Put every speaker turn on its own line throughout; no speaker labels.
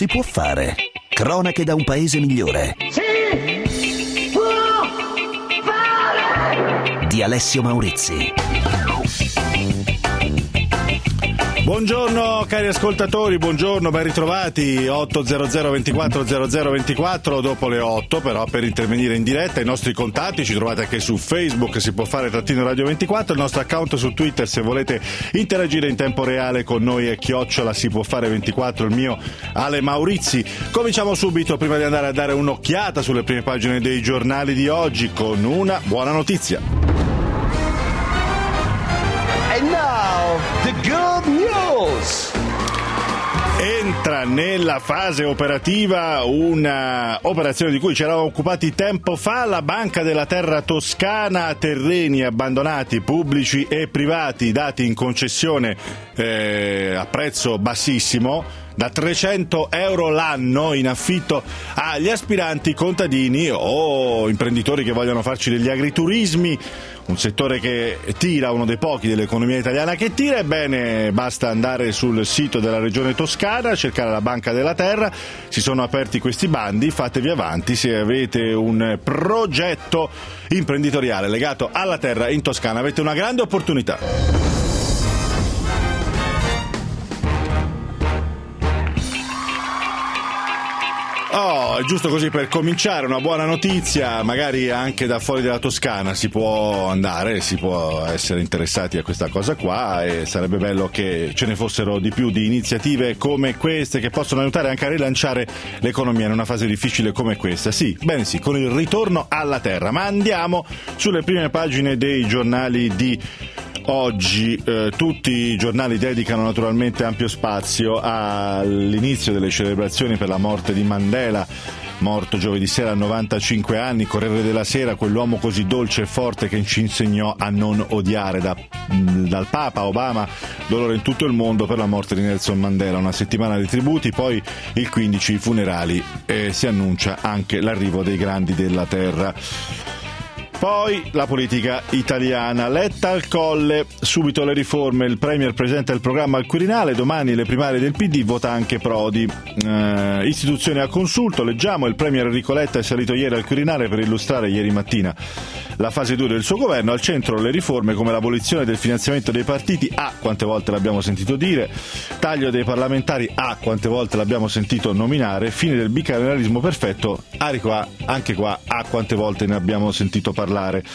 si può fare. Cronache da un paese migliore.
Si può fare!
Di Alessio Maurizi.
Buongiorno cari ascoltatori, buongiorno, ben ritrovati. 800 24 00 24 dopo le 8, però per intervenire in diretta i nostri contatti ci trovate anche su Facebook, si può fare _ Radio 24, il nostro account su Twitter se volete interagire in tempo reale con noi è @ si può fare 24, il mio Ale Maurizi. Cominciamo subito prima di andare a dare un'occhiata sulle prime pagine dei giornali di oggi con una buona notizia.
And now, the good news!
Entra nella fase operativa una operazione di cui ci eravamo occupati tempo fa, la Banca della Terra Toscana, terreni abbandonati pubblici e privati dati in concessione a prezzo bassissimo, da 300 euro l'anno in affitto agli aspiranti contadini o imprenditori che vogliono farci degli agriturismi, un settore che tira, uno dei pochi dell'economia italiana che tira. Ebbene, basta andare sul sito della Regione Toscana, cercare la Banca della Terra, si sono aperti questi bandi, fatevi avanti se avete un progetto imprenditoriale legato alla terra in Toscana, avete una grande opportunità. Oh, giusto così per cominciare, una buona notizia, magari anche da fuori della Toscana si può andare, si può essere interessati a questa cosa qua e sarebbe bello che ce ne fossero di più di iniziative come queste che possono aiutare anche a rilanciare l'economia in una fase difficile come questa. Sì, bene sì, con il ritorno alla terra. Ma andiamo sulle prime pagine dei giornali di oggi. Tutti i giornali dedicano naturalmente ampio spazio all'inizio delle celebrazioni per la morte di Mandela, morto giovedì sera a 95 anni, Corriere della Sera, quell'uomo così dolce e forte che ci insegnò a non odiare, dal Papa Obama, dolore in tutto il mondo per la morte di Nelson Mandela, una settimana di tributi, poi il 15 i funerali e si annuncia anche l'arrivo dei grandi della terra. Poi la politica italiana, Letta al Colle, subito le riforme, il Premier presenta il programma al Quirinale, domani le primarie del PD, vota anche Prodi. Istituzioni a consulto, leggiamo, il Premier Enrico Letta è salito ieri al Quirinale per illustrare ieri mattina la fase 2 del suo governo, al centro le riforme come l'abolizione del finanziamento dei partiti, quante volte l'abbiamo sentito dire, taglio dei parlamentari, quante volte l'abbiamo sentito nominare, fine del bicameralismo perfetto, anche qua, quante volte ne abbiamo sentito parlare.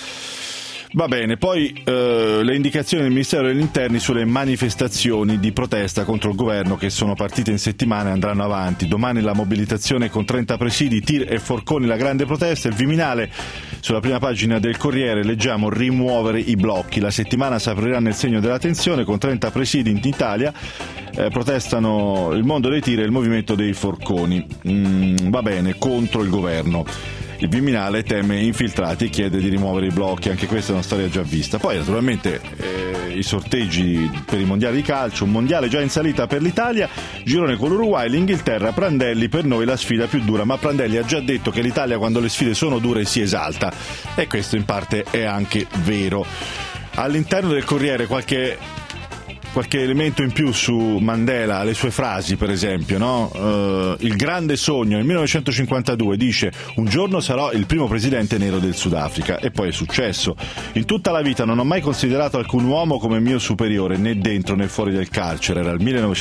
Va bene, poi le indicazioni del Ministero degli Interni sulle manifestazioni di protesta contro il governo che sono partite in settimana e andranno avanti. Domani la mobilitazione con 30 presidi, tir e forconi, la grande protesta. Il Viminale, sulla prima pagina del Corriere, leggiamo rimuovere i blocchi. La settimana si aprirà nel segno della tensione con 30 presidi in Italia. Protestano il mondo dei tir e il movimento dei forconi. Va bene, contro il governo. Il Viminale teme infiltrati e chiede di rimuovere i blocchi, anche questa è una storia già vista. Poi naturalmente i sorteggi per i mondiali di calcio, un mondiale già in salita per l'Italia, girone con l'Uruguay, l'Inghilterra, Prandelli, per noi la sfida più dura, ma Prandelli ha già detto che l'Italia quando le sfide sono dure si esalta e questo in parte è anche vero. All'interno del Corriere qualche elemento in più su Mandela, le sue frasi per esempio, no? Il grande sogno, nel 1952 dice: un giorno sarò il primo presidente nero del Sudafrica, e poi è successo. In tutta la vita non ho mai considerato alcun uomo come mio superiore, né dentro né fuori del carcere, era il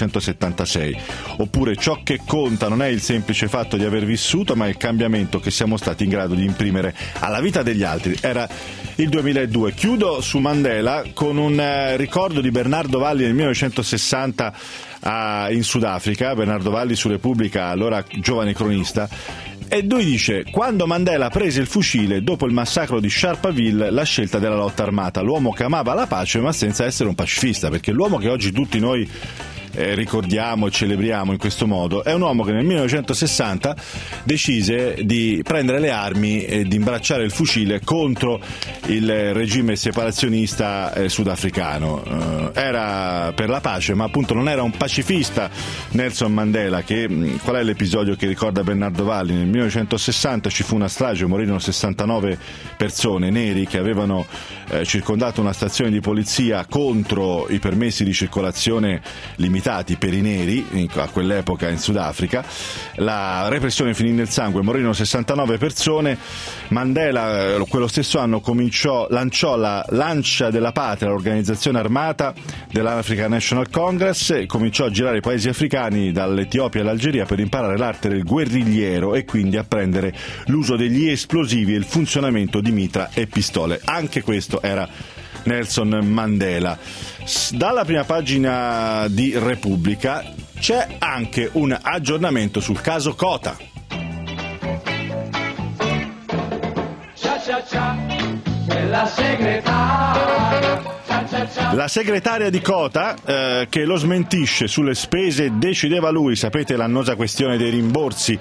1976. Oppure ciò che conta non è il semplice fatto di aver vissuto, ma il cambiamento che siamo stati in grado di imprimere alla vita degli altri, era il 2002. Chiudo su Mandela con un ricordo di Bernardo Valli nel 1960 in Sudafrica, Bernardo Valli su Repubblica, allora giovane cronista, e lui dice: quando Mandela prese il fucile dopo il massacro di Sharpeville, la scelta della lotta armata, l'uomo che amava la pace ma senza essere un pacifista, perché l'uomo che oggi tutti noi ricordiamo e celebriamo in questo modo è un uomo che nel 1960 decise di prendere le armi e di imbracciare il fucile contro il regime separazionista sudafricano. Era per la pace, ma appunto non era un pacifista. Nelson Mandela, qual è l'episodio che ricorda Bernardo Valli? Nel 1960 ci fu una strage, morirono 69 persone neri che avevano circondato una stazione di polizia contro i permessi di circolazione limitati vietati per i neri a quell'epoca in Sudafrica. La repressione finì nel sangue, morirono 69 persone. Mandela quello stesso anno lanciò la Lancia della Patria, l'organizzazione armata dell'African National Congress, e cominciò a girare i paesi africani dall'Etiopia all'Algeria per imparare l'arte del guerrigliero e quindi apprendere l'uso degli esplosivi e il funzionamento di mitra e pistole. Anche questo era Nelson Mandela. Dalla prima pagina di Repubblica c'è anche un aggiornamento sul caso Cota. La segretaria di Cota che lo smentisce sulle spese, decideva lui, sapete l'annosa questione dei rimborsi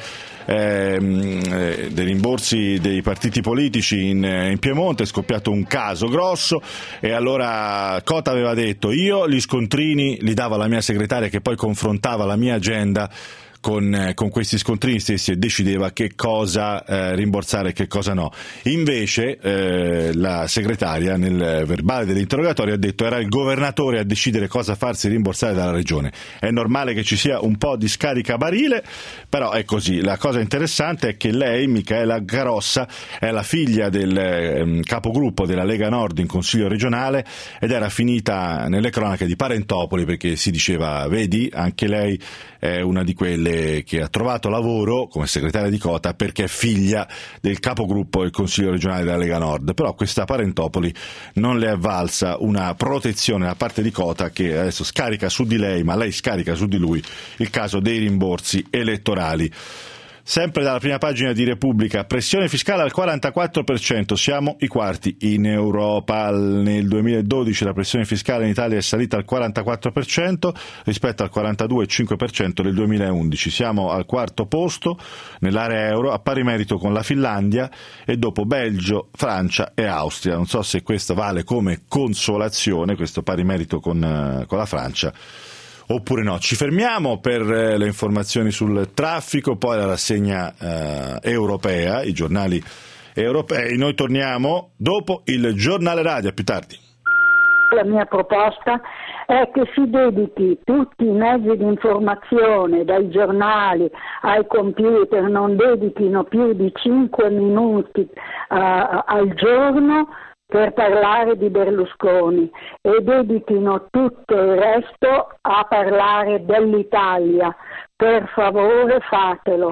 dei partiti politici in Piemonte. È scoppiato un caso grosso e allora Cota aveva detto: io gli scontrini li davo alla mia segretaria, che poi confrontava la mia agenda con questi scontrini stessi e decideva che cosa rimborsare e che cosa no. Invece la segretaria nel verbale dell'interrogatorio ha detto era il governatore a decidere cosa farsi rimborsare dalla regione. È normale che ci sia un po' di scaricabarile, però è così. La cosa interessante è che lei, Micaela Carossa, è la figlia del capogruppo della Lega Nord in Consiglio regionale ed era finita nelle cronache di Parentopoli perché si diceva: vedi, anche lei è una di quelle che ha trovato lavoro come segretaria di Cota perché è figlia del capogruppo del Consiglio regionale della Lega Nord. Però questa Parentopoli non le è valsa una protezione da parte di Cota, che adesso scarica su di lei, ma lei scarica su di lui, il caso dei rimborsi elettorali. Sempre dalla prima pagina di Repubblica, pressione fiscale al 44%, siamo i quarti in Europa. Nel 2012 la pressione fiscale in Italia è salita al 44% rispetto al 42,5% del 2011. Siamo al quarto posto nell'area euro, a pari merito con la Finlandia e dopo Belgio, Francia e Austria. Non so se questo vale come consolazione, questo pari merito con la Francia, oppure no. Ci fermiamo per le informazioni sul traffico, poi la rassegna europea, i giornali europei. Noi torniamo dopo il giornale radio, a più tardi.
La mia proposta è che si dedichi tutti i mezzi di informazione, dai giornali ai computer, non dedichino più di 5 minuti al giorno per parlare di Berlusconi e dedichino tutto il resto a parlare dell'Italia. Per favore, fatelo.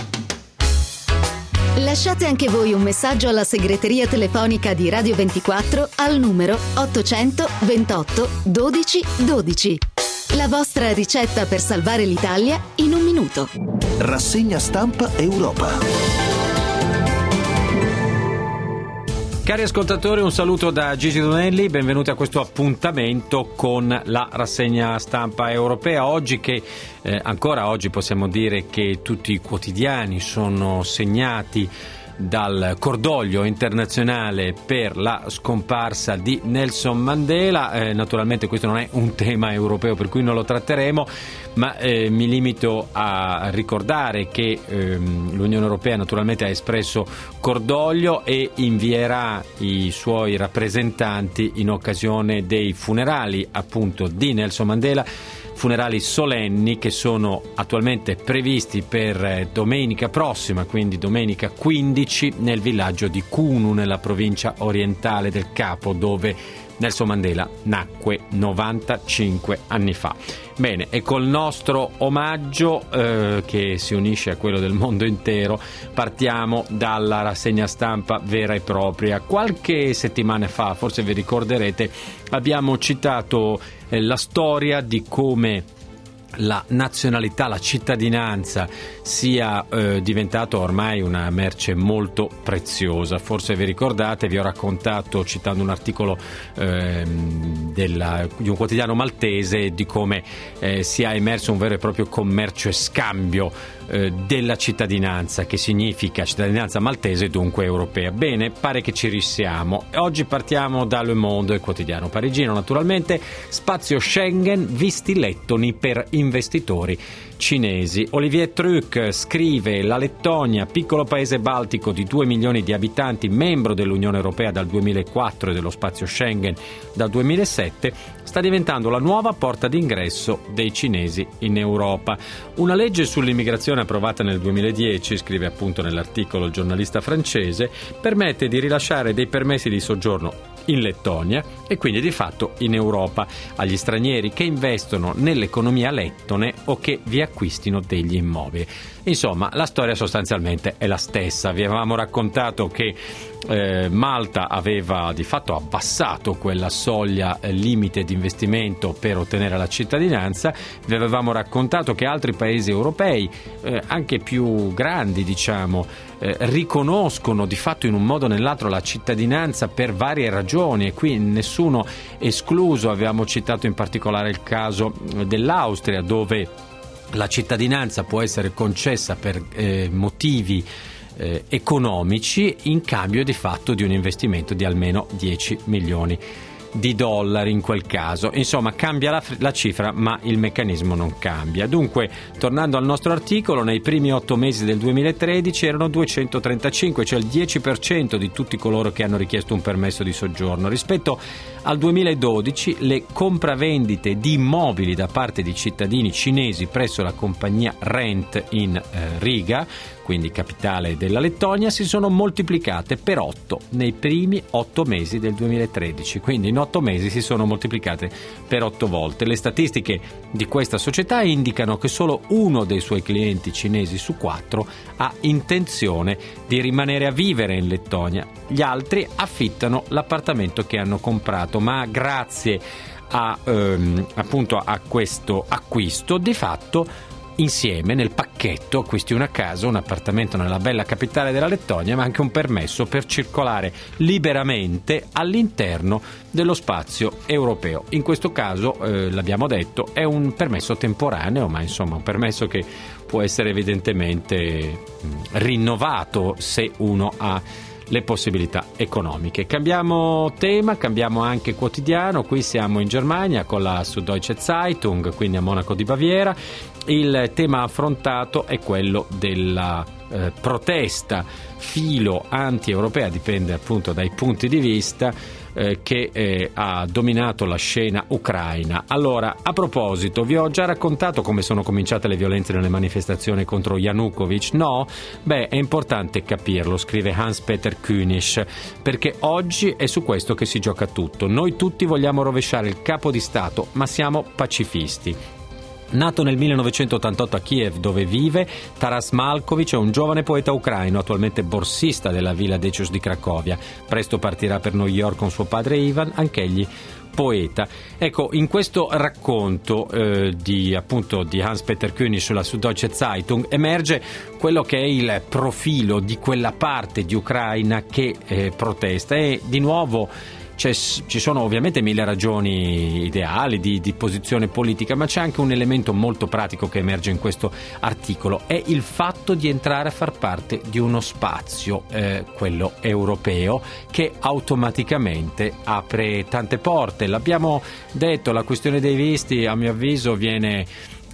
Lasciate anche voi un messaggio alla segreteria telefonica di Radio 24 al numero 800 28 12 12. La vostra ricetta per salvare l'Italia in un minuto.
Rassegna stampa Europa.
Cari ascoltatori, un saluto da Gigi Donelli, benvenuti a questo appuntamento con la rassegna stampa europea. Oggi ancora oggi possiamo dire che tutti i quotidiani sono segnati dal cordoglio internazionale per la scomparsa di Nelson Mandela. Naturalmente questo non è un tema europeo, per cui non lo tratteremo, ma mi limito a ricordare che l'Unione Europea naturalmente ha espresso cordoglio e invierà i suoi rappresentanti in occasione dei funerali appunto di Nelson Mandela, funerali solenni che sono attualmente previsti per domenica prossima, quindi domenica 15, nel villaggio di Kunu, nella provincia orientale del Capo, dove Nelson Mandela nacque 95 anni fa. Bene, e col nostro omaggio che si unisce a quello del mondo intero, partiamo dalla rassegna stampa vera e propria. Qualche settimana fa, forse vi ricorderete, abbiamo citato la storia di come la nazionalità, la cittadinanza sia diventato ormai una merce molto preziosa. Forse vi ricordate, vi ho raccontato, citando un articolo di un quotidiano maltese, di come sia emerso un vero e proprio commercio e scambio della cittadinanza, che significa cittadinanza maltese, dunque europea. Bene, pare che ci risiamo. Oggi partiamo da Le Monde, il quotidiano parigino, naturalmente. Spazio Schengen, visti lettoni per investitori. cinesi. Olivier Truc scrive: la Lettonia, piccolo paese baltico di 2 milioni di abitanti, membro dell'Unione Europea dal 2004 e dello spazio Schengen dal 2007, sta diventando la nuova porta d'ingresso dei cinesi in Europa. Una legge sull'immigrazione approvata nel 2010, scrive appunto nell'articolo il giornalista francese, permette di rilasciare dei permessi di soggiorno in Lettonia e quindi di fatto in Europa agli stranieri che investono nell'economia lettone o che vi acquistino degli immobili. Insomma, la storia sostanzialmente è la stessa. Vi avevamo raccontato che Malta aveva di fatto abbassato quella soglia limite di investimento per ottenere la cittadinanza. Vi avevamo raccontato che altri paesi europei, anche più grandi diciamo, riconoscono di fatto in un modo o nell'altro la cittadinanza per varie ragioni, e qui nessuno escluso. Avevamo citato in particolare il caso dell'Austria, dove la cittadinanza può essere concessa per motivi economici in cambio di fatto di un investimento di almeno 10 milioni di dollari in quel caso. Insomma, cambia la cifra, ma il meccanismo non cambia. Dunque, tornando al nostro articolo, nei primi 8 mesi del 2013 erano 235, cioè il 10% di tutti coloro che hanno richiesto un permesso di soggiorno. Rispetto al 2012, le compravendite di immobili da parte di cittadini cinesi presso la compagnia Rent in Riga, quindi capitale della Lettonia, si sono moltiplicate per 8 nei primi 8 mesi del 2013, quindi in 8 mesi si sono moltiplicate per 8 volte. Le statistiche di questa società indicano che solo uno dei suoi clienti cinesi su 4 ha intenzione di rimanere a vivere in Lettonia. Gli altri affittano l'appartamento che hanno comprato, ma grazie a appunto a questo acquisto di fatto insieme nel pacchetto acquisti una casa, un appartamento nella bella capitale della Lettonia, ma anche un permesso per circolare liberamente all'interno dello spazio europeo. In questo caso, l'abbiamo detto, è un permesso temporaneo, ma insomma un permesso che può essere evidentemente rinnovato se uno ha le possibilità economiche. Cambiamo tema, cambiamo anche quotidiano. Qui siamo in Germania con la Süddeutsche Zeitung, quindi a Monaco di Baviera. Il tema affrontato è quello della protesta filo anti-europea, dipende appunto dai punti di vista, che ha dominato la scena ucraina. Allora, a proposito, vi ho già raccontato come sono cominciate le violenze nelle manifestazioni contro Yanukovych? No? Beh, è importante capirlo, scrive Hans-Peter Künisch, perché oggi è su questo che si gioca tutto. Noi tutti vogliamo rovesciare il capo di Stato, ma siamo pacifisti. Nato nel 1988 a Kiev, dove vive, Taras Malkovich è un giovane poeta ucraino, attualmente borsista della Villa Decius di Cracovia. Presto partirà per New York con suo padre Ivan, anch'egli poeta. Ecco, in questo racconto di Hans-Peter Künisch sulla Süddeutsche Zeitung emerge quello che è il profilo di quella parte di Ucraina che protesta, e di nuovo ci sono ovviamente mille ragioni ideali di posizione politica, ma c'è anche un elemento molto pratico che emerge in questo articolo: è il fatto di entrare a far parte di uno spazio, quello europeo, che automaticamente apre tante porte. L'abbiamo detto, la questione dei visti a mio avviso viene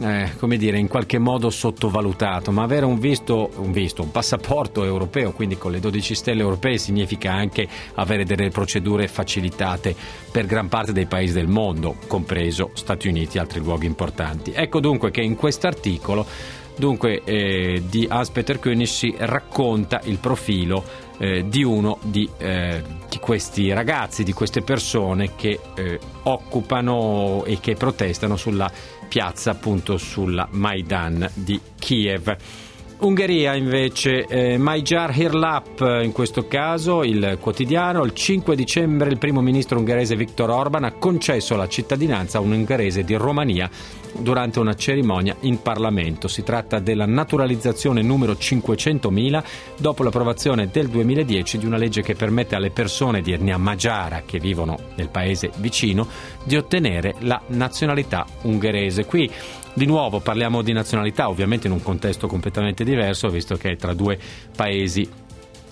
in qualche modo sottovalutato, ma avere un passaporto europeo, quindi con le 12 stelle europee, significa anche avere delle procedure facilitate per gran parte dei paesi del mondo, compreso Stati Uniti e altri luoghi importanti. Ecco dunque che in quest'articolo di Hans-Peter Künisch si racconta il profilo di uno di questi ragazzi, di queste persone che occupano e che protestano sulla piazza, appunto sulla Maidan di Kiev. Ungheria invece, Magyar Hirlap, in questo caso il quotidiano. Il 5 dicembre il primo ministro ungherese Viktor Orban ha concesso la cittadinanza a un ungherese di Romania durante una cerimonia in Parlamento. Si tratta della naturalizzazione numero 500.000 dopo l'approvazione del 2010 di una legge che permette alle persone di etnia magiara che vivono nel paese vicino di ottenere la nazionalità ungherese. Qui di nuovo parliamo di nazionalità, ovviamente in un contesto completamente diverso, visto che è tra due paesi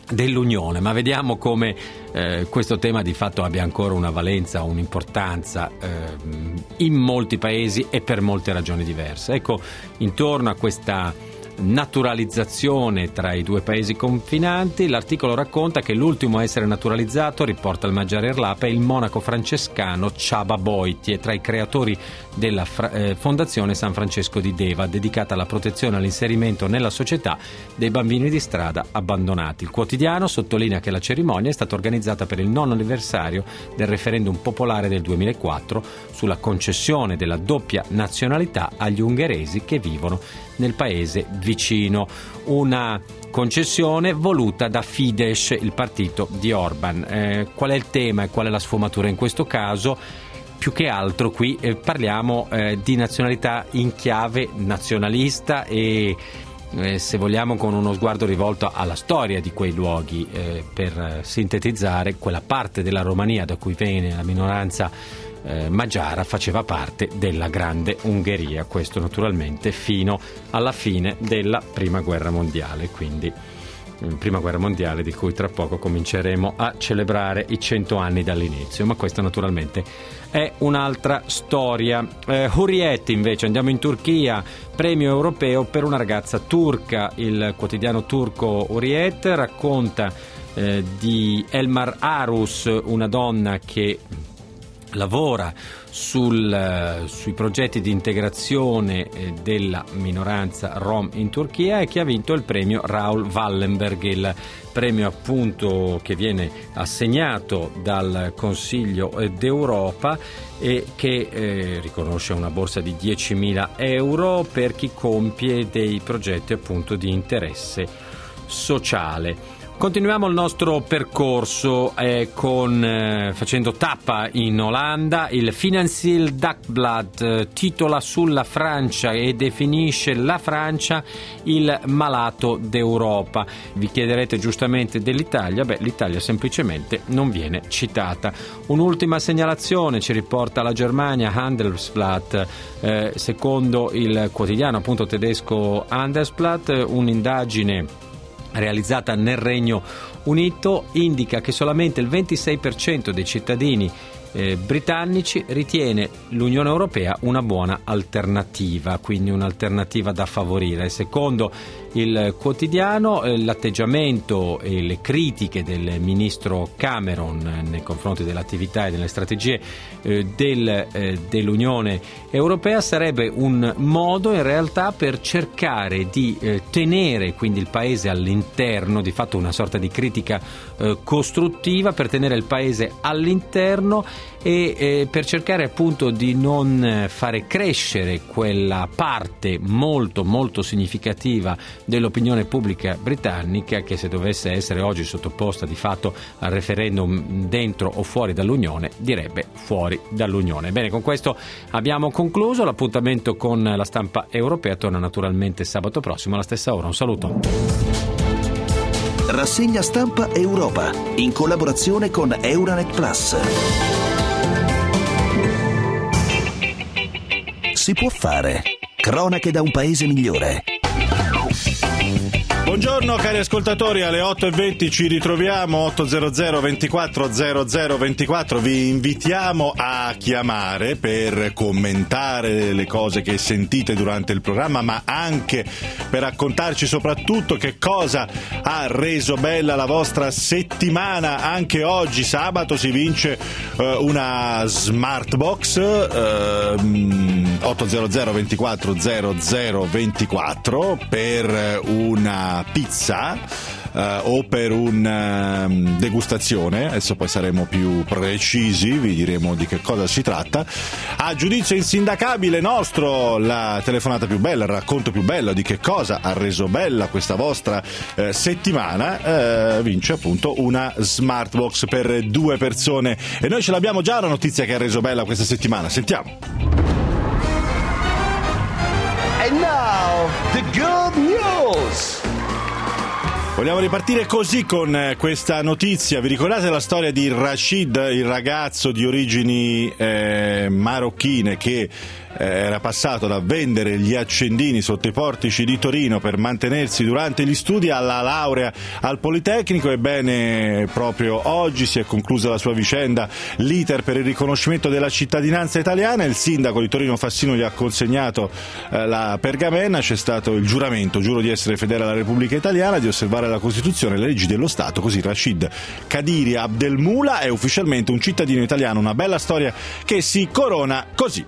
dell'Unione, ma vediamo come questo tema di fatto abbia ancora una valenza, un'importanza in molti paesi e per molte ragioni diverse. Ecco, intorno a questa naturalizzazione tra i due paesi confinanti, l'articolo racconta che l'ultimo a essere naturalizzato, riporta il Magyar Lap, è il monaco francescano Csaba Bojti, tra i creatori della Fondazione San Francesco di Deva, dedicata alla protezione e all'inserimento nella società dei bambini di strada abbandonati. Il quotidiano sottolinea che la cerimonia è stata organizzata per il 9° anniversario del referendum popolare del 2004 sulla concessione della doppia nazionalità agli ungheresi che vivono nel paese vicino, una concessione voluta da Fidesz, il partito di Orban. Qual è il tema e qual è la sfumatura in questo caso? Più che altro qui parliamo di nazionalità in chiave nazionalista e se vogliamo con uno sguardo rivolto alla storia di quei luoghi, per sintetizzare, quella parte della Romania da cui viene la minoranza magiara faceva parte della Grande Ungheria, questo naturalmente fino alla fine della Prima Guerra Mondiale, quindi Prima Guerra Mondiale di cui tra poco cominceremo a celebrare i 100 anni dall'inizio, ma questa naturalmente è un'altra storia. Hurriyet invece, andiamo in Turchia, premio europeo per una ragazza turca. Il quotidiano turco Hurriyet racconta di Elmar Arus, una donna che lavora sui progetti di integrazione della minoranza rom in Turchia e che ha vinto il premio Raoul Wallenberg, il premio appunto che viene assegnato dal Consiglio d'Europa e che riconosce una borsa di 10.000 euro per chi compie dei progetti appunto di interesse sociale. Continuiamo il nostro percorso facendo tappa in Olanda. Il Financieel Dagblad titola sulla Francia e definisce la Francia il malato d'Europa. Vi chiederete giustamente dell'Italia, l'Italia semplicemente non viene citata. Un'ultima segnalazione ci riporta la Germania, Handelsblatt, secondo il quotidiano appunto tedesco Handelsblatt, un'indagine realizzata nel Regno Unito indica che solamente il 26% dei cittadini britannici ritiene l'Unione Europea una buona alternativa, quindi un'alternativa da favorire. Secondo il quotidiano, l'atteggiamento e le critiche del ministro Cameron nei confronti dell'attività e delle strategie dell'Unione Europea sarebbe un modo in realtà per cercare di tenere quindi il paese all'interno, di fatto una sorta di critica costruttiva per tenere il paese all'interno e per cercare appunto di non fare crescere quella parte molto molto significativa dell'opinione pubblica britannica che, se dovesse essere oggi sottoposta di fatto al referendum dentro o fuori dall'Unione, direbbe fuori dall'Unione. Bene, con questo abbiamo concluso. L'appuntamento con la stampa europea torna naturalmente sabato prossimo alla stessa ora. Un saluto.
Rassegna stampa Europa in collaborazione con Euranet Plus. Si può fare. Cronache da un paese migliore.
Buongiorno cari ascoltatori, alle 8:20 ci ritroviamo, 800 24 00 24. Vi invitiamo a chiamare per commentare le cose che sentite durante il programma, ma anche per raccontarci soprattutto che cosa ha reso bella la vostra settimana. Anche oggi sabato si vince una Smart Box, 800 24 00 24 per una pizza o per una degustazione. Adesso poi saremo più precisi, vi diremo di che cosa si tratta. A giudizio insindacabile nostro, la telefonata più bella, il racconto più bello di che cosa ha reso bella questa vostra settimana, vince appunto una Smart Box per 2 persone. E noi ce l'abbiamo già una notizia che ha reso bella questa settimana, sentiamo.
And now, the good news!
Vogliamo ripartire così con questa notizia. Vi ricordate la storia di Rashid, il ragazzo di origini marocchine che era passato da vendere gli accendini sotto i portici di Torino per mantenersi durante gli studi alla laurea al Politecnico. Ebbene, proprio oggi si è conclusa la sua vicenda, l'iter per il riconoscimento della cittadinanza italiana. Il sindaco di Torino Fassino gli ha consegnato la pergamena, c'è stato il giuramento: giuro di essere fedele alla Repubblica Italiana, di osservare la Costituzione e le leggi dello Stato. Così Rashid Kadiri Abdelmoula è ufficialmente un cittadino italiano. Una bella storia che si corona così.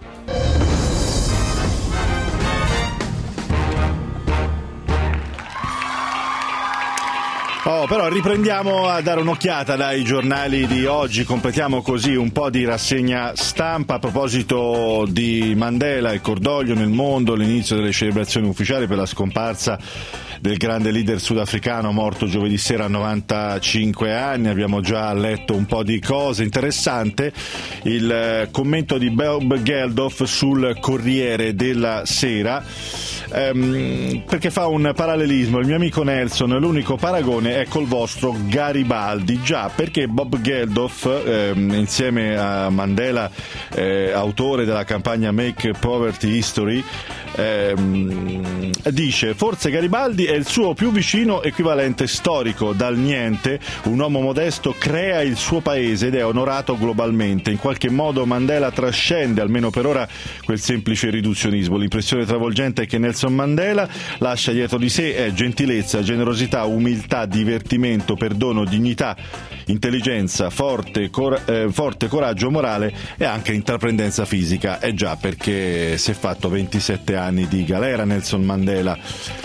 Però riprendiamo a dare un'occhiata dai giornali di oggi, completiamo così un po' di rassegna stampa. A proposito di Mandela, il cordoglio nel mondo, l'inizio delle celebrazioni ufficiali per la scomparsa del grande leader sudafricano morto giovedì sera a 95 anni. Abbiamo già letto un po' di cose. Interessante il commento di Bob Geldof sul Corriere della Sera, perché fa un parallelismo. Il mio amico Nelson, l'unico paragone è col vostro Garibaldi. Già, perché Bob Geldof, insieme a Mandela, autore della campagna Make Poverty History, dice: forse Garibaldi è il suo più vicino equivalente storico. Dal niente un uomo modesto crea il suo paese ed è onorato globalmente. In qualche modo Mandela trascende, almeno per ora, quel semplice riduzionismo. L'impressione travolgente è che Nelson Mandela lascia dietro di sé gentilezza, generosità, umiltà, divertimento, perdono, dignità, intelligenza, forte coraggio morale e anche intraprendenza fisica. Già, perché si è fatto 27 anni di galera Nelson Mandela.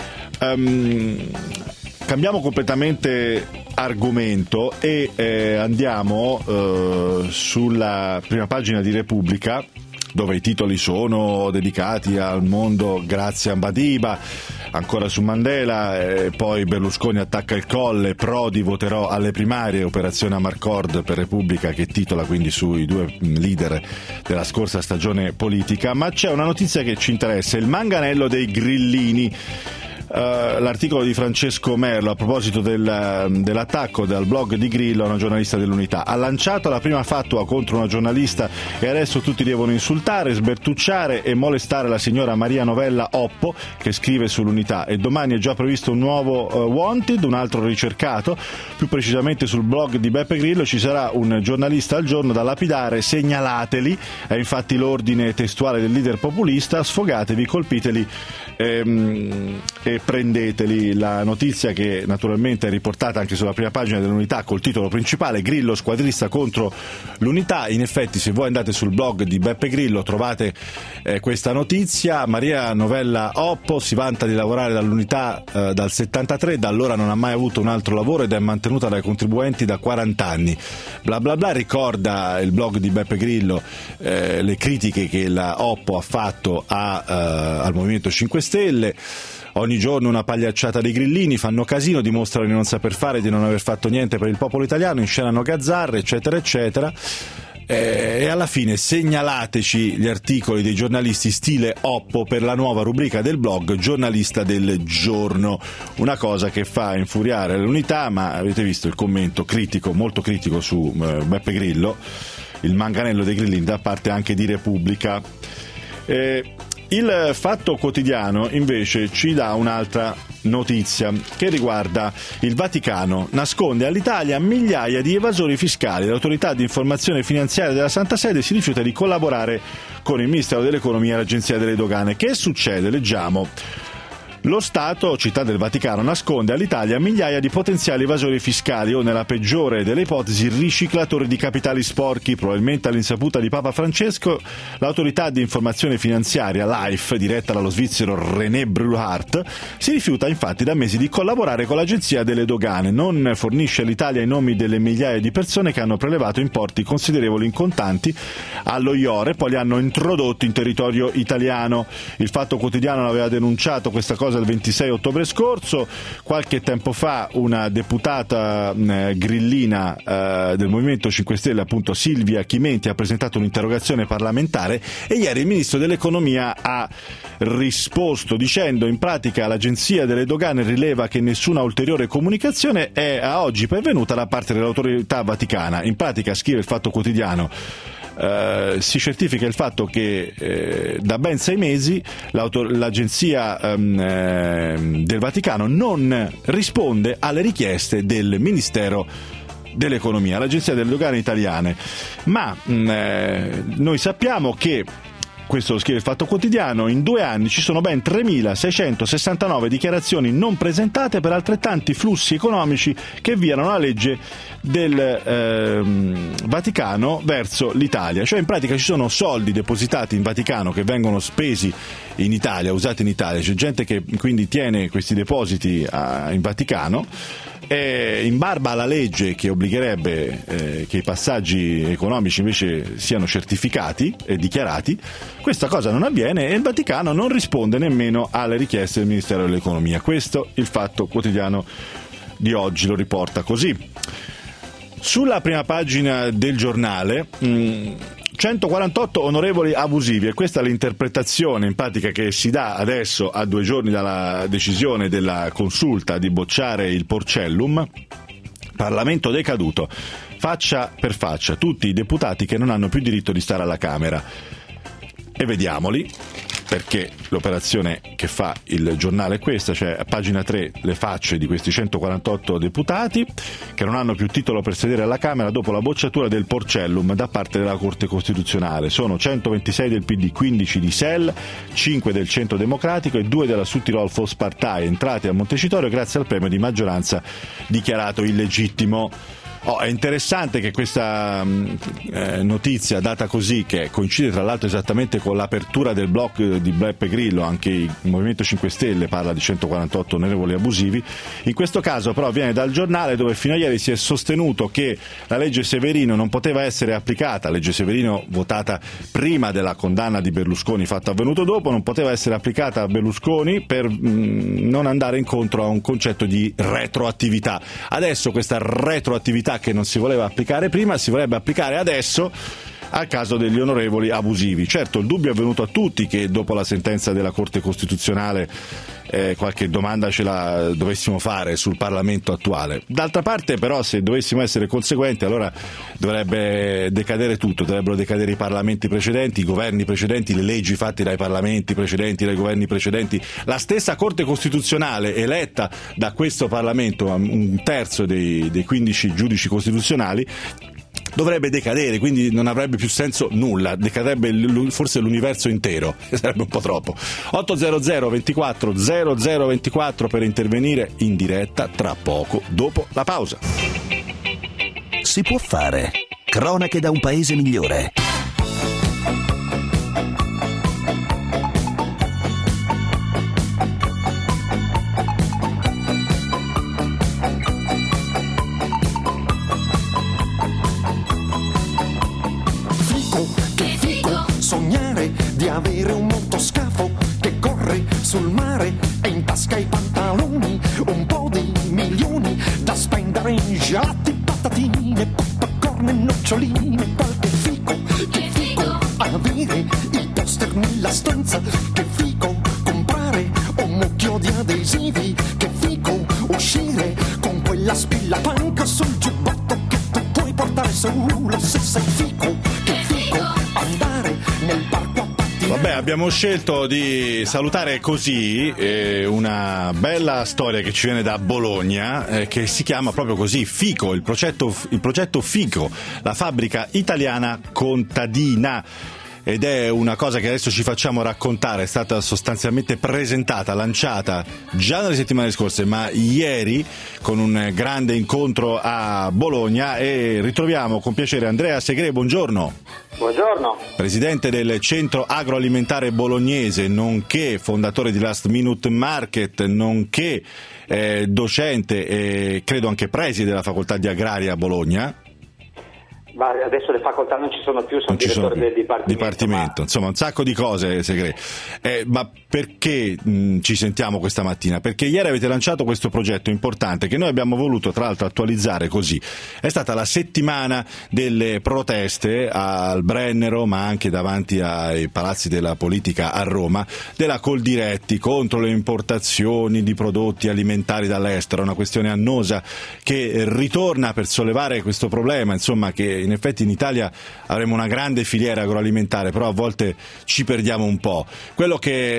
Cambiamo completamente argomento e andiamo sulla prima pagina di Repubblica, dove i titoli sono dedicati al mondo grazie a Madiba, ancora su Mandela, poi Berlusconi attacca il Colle, Prodi voterò alle primarie, operazione Amarcord per Repubblica, che titola quindi sui due leader della scorsa stagione politica. Ma c'è una notizia che ci interessa: il manganello dei grillini. L'articolo di Francesco Merlo a proposito dell'attacco dal blog di Grillo a una giornalista dell'Unità. Ha lanciato la prima fatua contro una giornalista e adesso tutti devono insultare, sbertucciare e molestare la signora Maria Novella Oppo, che scrive sull'Unità, e domani è già previsto un nuovo wanted, un altro ricercato. Più precisamente sul blog di Beppe Grillo ci sarà un giornalista al giorno da lapidare, segnalateli, è infatti l'ordine testuale del leader populista: sfogatevi, colpiteli e prendeteli. La notizia, che naturalmente è riportata anche sulla prima pagina dell'Unità col titolo principale: Grillo squadrista contro l'Unità. In effetti, se voi andate sul blog di Beppe Grillo trovate questa notizia. Maria Novella Oppo si vanta di lavorare dall'Unità dal 73, da allora non ha mai avuto un altro lavoro ed è mantenuta dai contribuenti da 40 anni. Bla bla bla. Ricorda il blog di Beppe Grillo le critiche che la Oppo ha fatto al Movimento 5 Stelle. Ogni giorno una pagliacciata dei grillini, fanno casino, dimostrano di non saper fare, di non aver fatto niente per il popolo italiano, inscenano gazzarre, eccetera eccetera. E alla fine segnalateci gli articoli dei giornalisti stile Oppo per la nuova rubrica del blog Giornalista del Giorno. Una cosa che fa infuriare l'Unità, ma avete visto il commento critico, molto critico su Beppe Grillo, il manganello dei grillini da parte anche di Repubblica. Il Fatto Quotidiano invece ci dà un'altra notizia che riguarda il Vaticano. Nasconde all'Italia migliaia di evasori fiscali. L'autorità di informazione finanziaria della Santa Sede si rifiuta di collaborare con il Ministero dell'Economia e l'Agenzia delle Dogane. Che succede? Leggiamo. Lo Stato, città del Vaticano, nasconde all'Italia migliaia di potenziali evasori fiscali o, nella peggiore delle ipotesi, riciclatori di capitali sporchi. Probabilmente all'insaputa di Papa Francesco, l'autorità di informazione finanziaria, l'AIF, diretta dallo svizzero René Brulhart, si rifiuta infatti da mesi di collaborare con l'Agenzia delle Dogane. Non fornisce all'Italia i nomi delle migliaia di persone che hanno prelevato importi considerevoli in contanti allo IOR, poi li hanno introdotti in territorio italiano. Il Fatto Quotidiano aveva denunciato questa cosa il 26 ottobre scorso. Qualche tempo fa una deputata grillina del Movimento 5 Stelle, appunto Silvia Chimenti, ha presentato un'interrogazione parlamentare e ieri il Ministro dell'Economia ha risposto dicendo: in pratica l'Agenzia delle Dogane rileva che nessuna ulteriore comunicazione è a oggi pervenuta da parte dell'autorità vaticana. In pratica, scrive il Fatto Quotidiano, si certifica il fatto che da ben 6 mesi l'agenzia del Vaticano non risponde alle richieste del Ministero dell'Economia, l'Agenzia delle Dogane italiane. Ma noi sappiamo che, questo lo scrive il Fatto Quotidiano, in 2 anni ci sono ben 3.669 dichiarazioni non presentate per altrettanti flussi economici che violano la legge del Vaticano verso l'Italia. Cioè in pratica ci sono soldi depositati in Vaticano che vengono spesi in Italia, usati in Italia, c'è gente che quindi tiene questi depositi in Vaticano, in barba alla legge che obbligherebbe che i passaggi economici invece siano certificati e dichiarati. Questa cosa non avviene e il Vaticano non risponde nemmeno alle richieste del Ministero dell'Economia. Questo il Fatto Quotidiano di oggi lo riporta così. Sulla prima pagina del giornale 148 onorevoli abusivi, e questa è l'interpretazione in pratica che si dà adesso a 2 giorni dalla decisione della Consulta di bocciare il Porcellum. Parlamento decaduto, faccia per faccia tutti i deputati che non hanno più diritto di stare alla Camera. E vediamoli, perché l'operazione che fa il giornale è questa, cioè a pagina 3 le facce di questi 148 deputati che non hanno più titolo per sedere alla Camera dopo la bocciatura del Porcellum da parte della Corte Costituzionale. Sono 126 del PD, 15 di SEL, 5 del Centro Democratico e 2 della Südtirol Volkspartei, entrati a Montecitorio grazie al premio di maggioranza dichiarato illegittimo. È interessante che questa notizia data così, che coincide tra l'altro esattamente con l'apertura del blog di Beppe Grillo, anche il Movimento 5 Stelle parla di 148 onorevoli abusivi, in questo caso però viene dal giornale, dove fino a ieri si è sostenuto che la legge Severino non poteva essere applicata, legge Severino votata prima della condanna di Berlusconi, fatto avvenuto dopo, non poteva essere applicata a Berlusconi per non andare incontro a un concetto di retroattività. Adesso questa retroattività che non si voleva applicare prima si vorrebbe applicare adesso al caso degli onorevoli abusivi. Certo, il dubbio è venuto a tutti che dopo la sentenza della Corte Costituzionale qualche domanda ce la dovessimo fare sul Parlamento attuale. D'altra parte però, se dovessimo essere conseguenti, allora dovrebbe decadere tutto, dovrebbero decadere i parlamenti precedenti, i governi precedenti, le leggi fatte dai parlamenti precedenti, dai governi precedenti, la stessa Corte Costituzionale eletta da questo Parlamento, un terzo dei 15 giudici costituzionali, dovrebbe decadere, quindi non avrebbe più senso nulla, decadrebbe forse l'universo intero, sarebbe un po' troppo. 800 24 0024 per intervenire in diretta tra poco, dopo la pausa.
Si può fare. Cronache da un paese migliore.
Avere un motoscafo che corre sul mare e in tasca i pantaloni, un po' di milioni da spendere in gelati, patatine, popcorn e noccioline, qualche fico, che fico, avere i poster nella stanza, che fico, comprare un mucchio di adesivi, che fico, uscire con quella spilla punk sul giubbotto che tu puoi portare solo se sei fico, che fico, andare nel parco.
Vabbè, abbiamo scelto di salutare così una bella storia che ci viene da Bologna, che si chiama proprio così, FICO, il progetto FICO, la fabbrica italiana contadina. Ed è una cosa che adesso ci facciamo raccontare, è stata sostanzialmente presentata, lanciata già nelle settimane scorse, ma ieri con un grande incontro a Bologna, e ritroviamo con piacere Andrea Segre. Buongiorno.
Buongiorno.
Presidente del Centro Agroalimentare Bolognese, nonché fondatore di Last Minute Market, nonché docente e credo anche preside della Facoltà di Agraria a Bologna.
Ma adesso le facoltà non ci sono più, sono direttore del dipartimento.
Insomma, un sacco di cose, Segre. Ma perché ci sentiamo questa mattina? Perché ieri avete lanciato questo progetto importante che noi abbiamo voluto tra l'altro attualizzare così. È stata la settimana delle proteste al Brennero, ma anche davanti ai palazzi della politica a Roma, della Coldiretti contro le importazioni di prodotti alimentari dall'estero, una questione annosa che ritorna per sollevare questo problema, insomma, che in effetti in Italia avremo una grande filiera agroalimentare, però a volte ci perdiamo un po'. Quello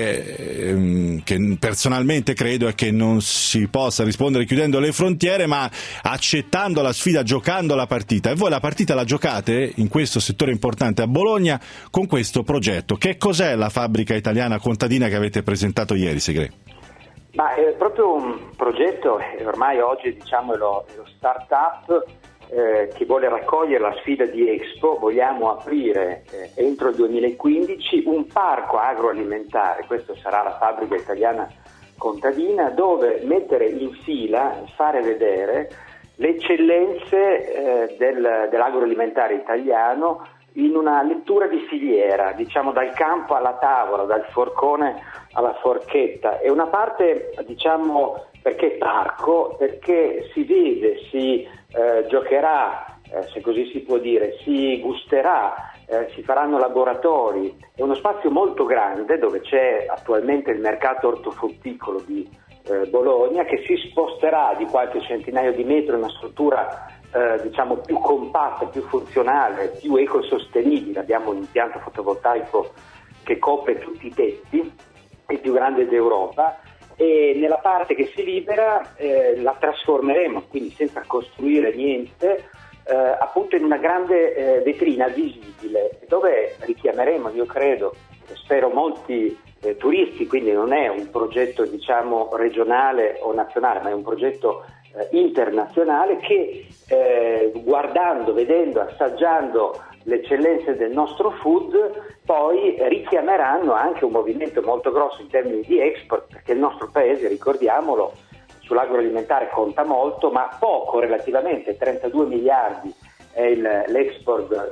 che personalmente credo è che non si possa rispondere chiudendo le frontiere, ma accettando la sfida, giocando la partita. E voi la partita la giocate in questo settore importante a Bologna con questo progetto. Che cos'è la fabbrica italiana contadina che avete presentato ieri, Segrè?
Ma è proprio un progetto, ormai oggi diciamo è lo start-up che vuole raccogliere la sfida di Expo. Vogliamo aprire entro il 2015 un parco agroalimentare, questo sarà la fabbrica italiana contadina, dove mettere in fila, fare vedere le eccellenze dell'agroalimentare italiano in una lettura di filiera, diciamo dal campo alla tavola, dal forcone alla forchetta. È una parte, diciamo, perché parco, perché si vede, si giocherà, se così si può dire, si gusterà, si faranno laboratori. È uno spazio molto grande dove c'è attualmente il mercato ortofrutticolo di Bologna, che si sposterà di qualche centinaio di metri, una struttura diciamo più compatta, più funzionale, più ecosostenibile. Abbiamo un impianto fotovoltaico che copre tutti i tetti, il più grande d'Europa, e nella parte che si libera la trasformeremo, quindi senza costruire niente, appunto in una grande vetrina visibile, dove richiameremo, io credo, spero, molti turisti. Quindi non è un progetto, diciamo, regionale o nazionale, ma è un progetto internazionale che guardando, vedendo, assaggiando le eccellenze del nostro food poi richiameranno anche un movimento molto grosso in termini di export, perché il nostro paese, ricordiamolo, sull'agroalimentare conta molto, ma poco relativamente, 32 miliardi è l'export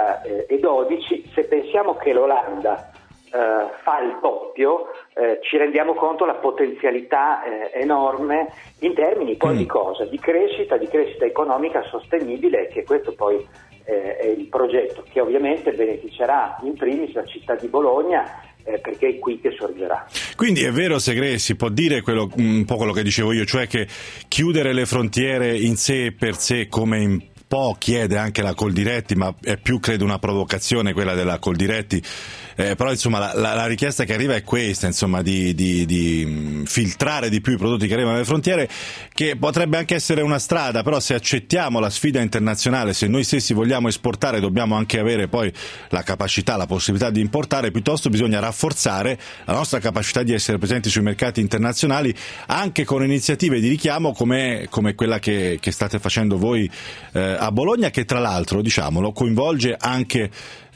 2012. Se pensiamo che l'Olanda fa il doppio, ci rendiamo conto della potenzialità enorme in termini poi di cosa? Di crescita economica sostenibile, che questo poi è il progetto che ovviamente beneficerà in primis la città di Bologna, perché è qui che sorgerà.
Quindi è vero, Segrè, si può dire un po' quello che dicevo io, cioè che chiudere le frontiere in sé e per sé, come un po' chiede anche la Coldiretti, ma è più credo una provocazione quella della Coldiretti, però insomma la richiesta che arriva è questa, insomma, di filtrare di più i prodotti che arrivano alle frontiere, che potrebbe anche essere una strada, però se accettiamo la sfida internazionale, se noi stessi vogliamo esportare, dobbiamo anche avere poi la capacità, la possibilità di importare. Piuttosto bisogna rafforzare la nostra capacità di essere presenti sui mercati internazionali, anche con iniziative di richiamo come quella che state facendo voi a Bologna, che tra l'altro, diciamolo, coinvolge anche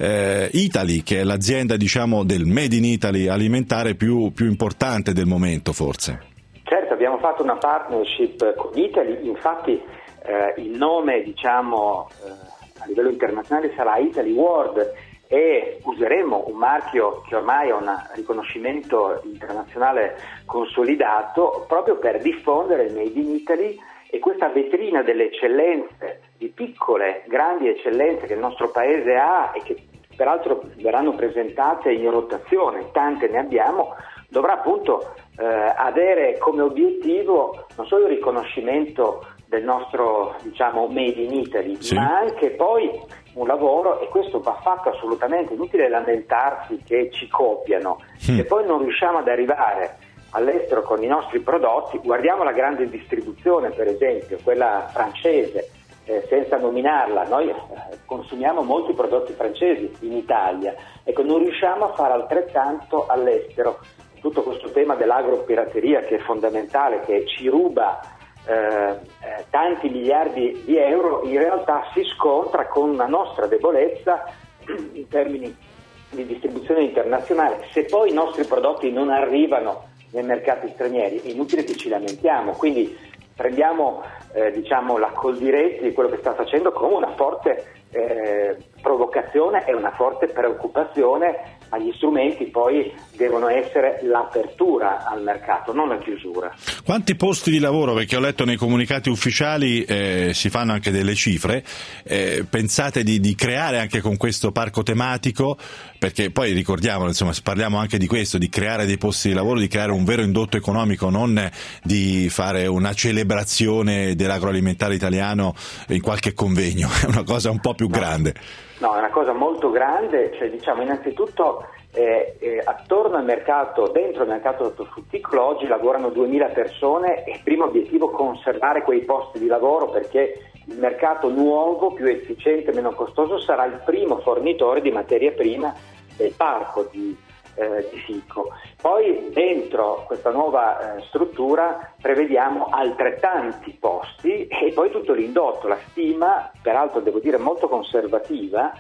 Italy, che è l'azienda, diciamo, del Made in Italy alimentare più importante del momento, forse.
Certo, abbiamo fatto una partnership con Italy, infatti il nome, diciamo, a livello internazionale sarà Italy World, e useremo un marchio che ormai ha un riconoscimento internazionale consolidato, proprio per diffondere il Made in Italy e questa vetrina delle eccellenze, di piccole, grandi eccellenze che il nostro paese ha e che peraltro verranno presentate in rotazione, tante ne abbiamo, dovrà appunto avere come obiettivo non solo il riconoscimento del nostro, diciamo, Made in Italy, sì, ma anche poi un lavoro, e questo va fatto assolutamente, inutile lamentarsi che ci copiano, se poi non riusciamo ad arrivare all'estero con i nostri prodotti. Guardiamo la grande distribuzione, per esempio, quella francese, senza nominarla, noi consumiamo molti prodotti francesi in Italia, ecco, non riusciamo a fare altrettanto all'estero. Tutto questo tema dell'agropirateria, che è fondamentale, che ci ruba tanti miliardi di euro, in realtà si scontra con una nostra debolezza in termini di distribuzione internazionale. Se poi i nostri prodotti non arrivano nei mercati stranieri, è inutile che ci lamentiamo. Quindi prendiamo diciamo la Coldiretti di quello che sta facendo come una forte provocazione e una forte preoccupazione, agli strumenti poi devono essere l'apertura al mercato, non la chiusura.
Quanti posti di lavoro, perché ho letto nei comunicati ufficiali si fanno anche delle cifre, pensate di creare anche con questo parco tematico, perché poi ricordiamo, insomma, parliamo anche di questo, di creare dei posti di lavoro, di creare un vero indotto economico, non di fare una celebrazione dell'agroalimentare italiano in qualche convegno, è una cosa un po' più grande.
No, è una cosa molto grande, cioè diciamo innanzitutto attorno al mercato, dentro il mercato ortofrutticolo oggi lavorano 2000 persone e il primo obiettivo è conservare quei posti di lavoro, perché il mercato nuovo, più efficiente e meno costoso, sarà il primo fornitore di materia prima del parco di fico. Poi dentro questa nuova struttura prevediamo altrettanti posti e poi tutto l'indotto, la stima, peraltro devo dire molto conservativa,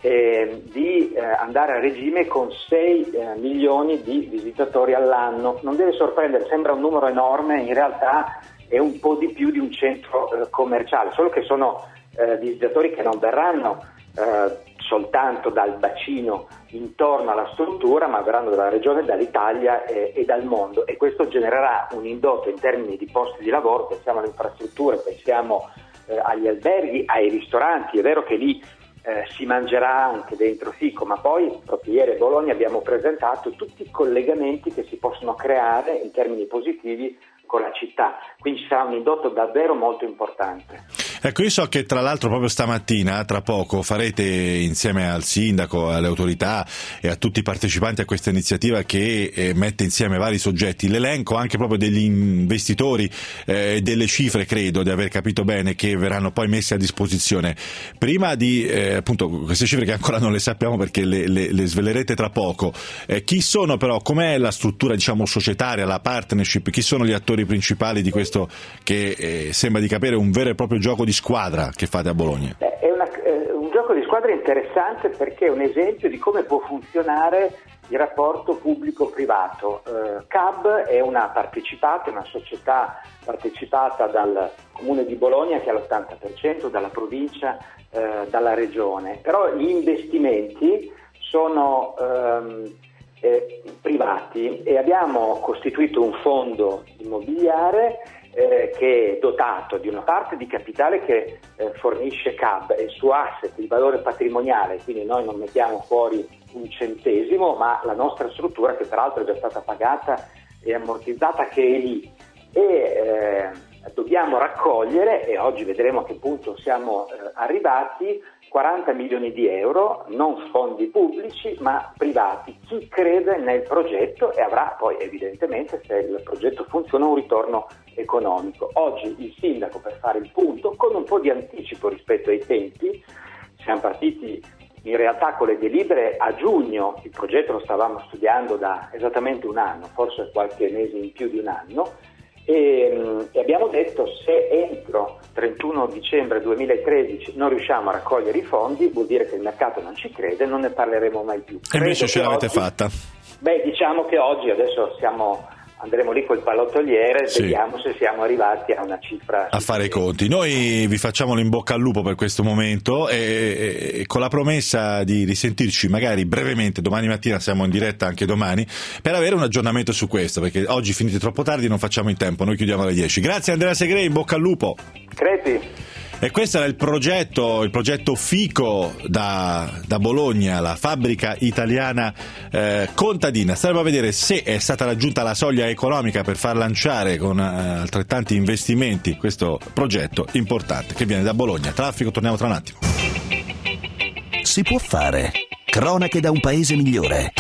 di andare a regime con 6 milioni di visitatori all'anno. Non deve sorprendere, sembra un numero enorme, in realtà è un po' di più di un centro commerciale, solo che sono visitatori che non verranno soltanto dal bacino intorno alla struttura, ma verranno dalla regione, dall'Italia e dal mondo, e questo genererà un indotto in termini di posti di lavoro. Pensiamo alle infrastrutture, pensiamo agli alberghi, ai ristoranti. È vero che lì si mangerà anche dentro fico, ma poi proprio ieri a Bologna abbiamo presentato tutti i collegamenti che si possono creare in termini positivi con la città, quindi ci sarà un indotto davvero molto importante.
Ecco, io so che tra l'altro proprio stamattina, tra poco, farete insieme al sindaco, alle autorità e a tutti i partecipanti a questa iniziativa che mette insieme vari soggetti, l'elenco anche proprio degli investitori e delle cifre, credo di aver capito bene, che verranno poi messe a disposizione. Prima di appunto queste cifre che ancora non le sappiamo perché le svelerete tra poco, chi sono però, com'è la struttura diciamo societaria, la partnership, chi sono gli attori principali di questo che sembra di capire un vero e proprio gioco di squadra che fate a Bologna?
È un gioco di squadra interessante perché è un esempio di come può funzionare il rapporto pubblico-privato. CAB è una società partecipata dal Comune di Bologna che è all'80%, dalla provincia, dalla regione, però gli investimenti sono privati e abbiamo costituito un fondo immobiliare che è dotato di una parte di capitale che fornisce CAB e su asset di valore patrimoniale, quindi noi non mettiamo fuori un centesimo, ma la nostra struttura, che peraltro è già stata pagata e ammortizzata, che è lì, e dobbiamo raccogliere, e oggi vedremo a che punto siamo arrivati, 40 milioni di euro, non fondi pubblici ma privati, chi crede nel progetto e avrà poi evidentemente, se il progetto funziona, un ritorno economico. Oggi il sindaco, per fare il punto, con un po' di anticipo rispetto ai tempi, siamo partiti in realtà con le delibere a giugno, il progetto lo stavamo studiando da esattamente un anno, forse qualche mese in più di un anno, e abbiamo detto: se entro 31 dicembre 2013 non riusciamo a raccogliere i fondi, vuol dire che il mercato non ci crede, non ne parleremo mai più.
E invece ce l'avete fatta?
Beh, diciamo che oggi adesso andremo lì col pallottoliere, sì. Vediamo se siamo arrivati a una cifra
a fare i conti. Noi vi facciamo l'in bocca al lupo per questo momento e con la promessa di risentirci magari brevemente domani mattina, siamo in diretta anche domani, per avere un aggiornamento su questo, perché oggi finite troppo tardi, non facciamo in tempo, noi chiudiamo alle 10. Grazie Andrea Segrè, in bocca al lupo.
Creti.
E questo era il progetto Fico da Bologna, la fabbrica italiana contadina. Staremo a vedere se è stata raggiunta la soglia economica per far lanciare con altrettanti investimenti questo progetto importante che viene da Bologna. Traffico, torniamo tra un attimo.
Si può fare. Cronache da un paese migliore.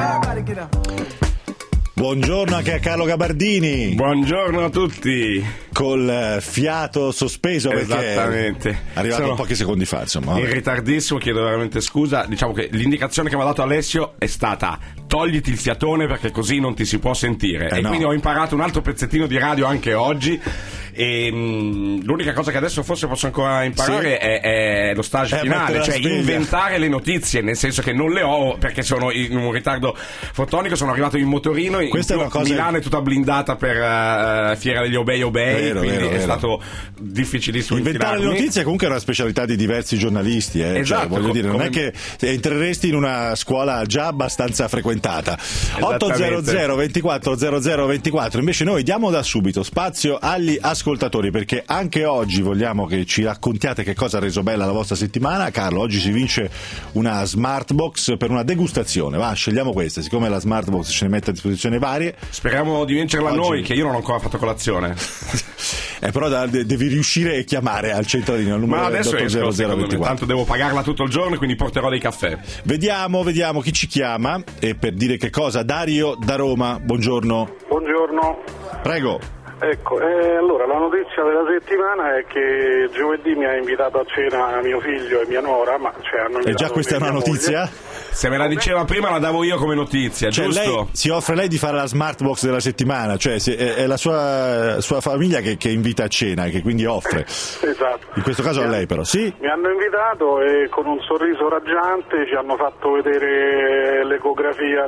Buongiorno anche a Carlo Gabardini.
Buongiorno a tutti.
col fiato sospeso perché
Esattamente.
è arrivato pochi secondi fa, insomma.
In ritardissimo, chiedo veramente scusa. Diciamo che l'indicazione che mi ha dato Alessio è stata: togliti il fiatone perché così non ti si può sentire. E
no.
quindi ho imparato un altro pezzettino di radio anche oggi. E l'unica cosa che adesso forse posso ancora imparare è lo stage finale, cioè inventare le notizie, nel senso che non le ho perché sono in un ritardo fotonico, sono arrivato in motorino.
Questa è una cosa...
Milano è tutta blindata per Fiera degli Obei, quindi è stato difficilissimo
inventare le notizie. Comunque è una specialità di diversi giornalisti,
esatto,
cioè, voglio dire, non è che entreresti in una scuola già abbastanza frequentata. 800 24 00 24. Invece noi diamo da subito spazio agli ascoltatori, perché anche oggi vogliamo che ci raccontiate che cosa ha reso bella la vostra settimana. Carlo, oggi si vince una Smartbox per una degustazione. Va, scegliamo questa, siccome la Smartbox ce ne mette a disposizione varie.
Speriamo di vincerla
oggi...
noi, che io non ho ancora fatto colazione.
Però devi riuscire a chiamare al centralino al numero.
Ma adesso
0024.
Tanto devo pagarla tutto il giorno, quindi porterò dei caffè.
Vediamo chi ci chiama e per dire che cosa. Dario da Roma, buongiorno.
Buongiorno.
Prego.
Ecco, allora la notizia della settimana è che giovedì mi ha invitato a cena mio figlio e mia nora, ma
e già questa è una notizia?
Se me la diceva prima la davo io come notizia,
cioè,
giusto?
Lei, si offre lei di fare la Smartbox della settimana, cioè è la sua famiglia che invita a cena e che quindi offre.
Esatto.
In questo caso a lei però, sì?
Mi hanno invitato e con un sorriso raggiante ci hanno fatto vedere l'ecografia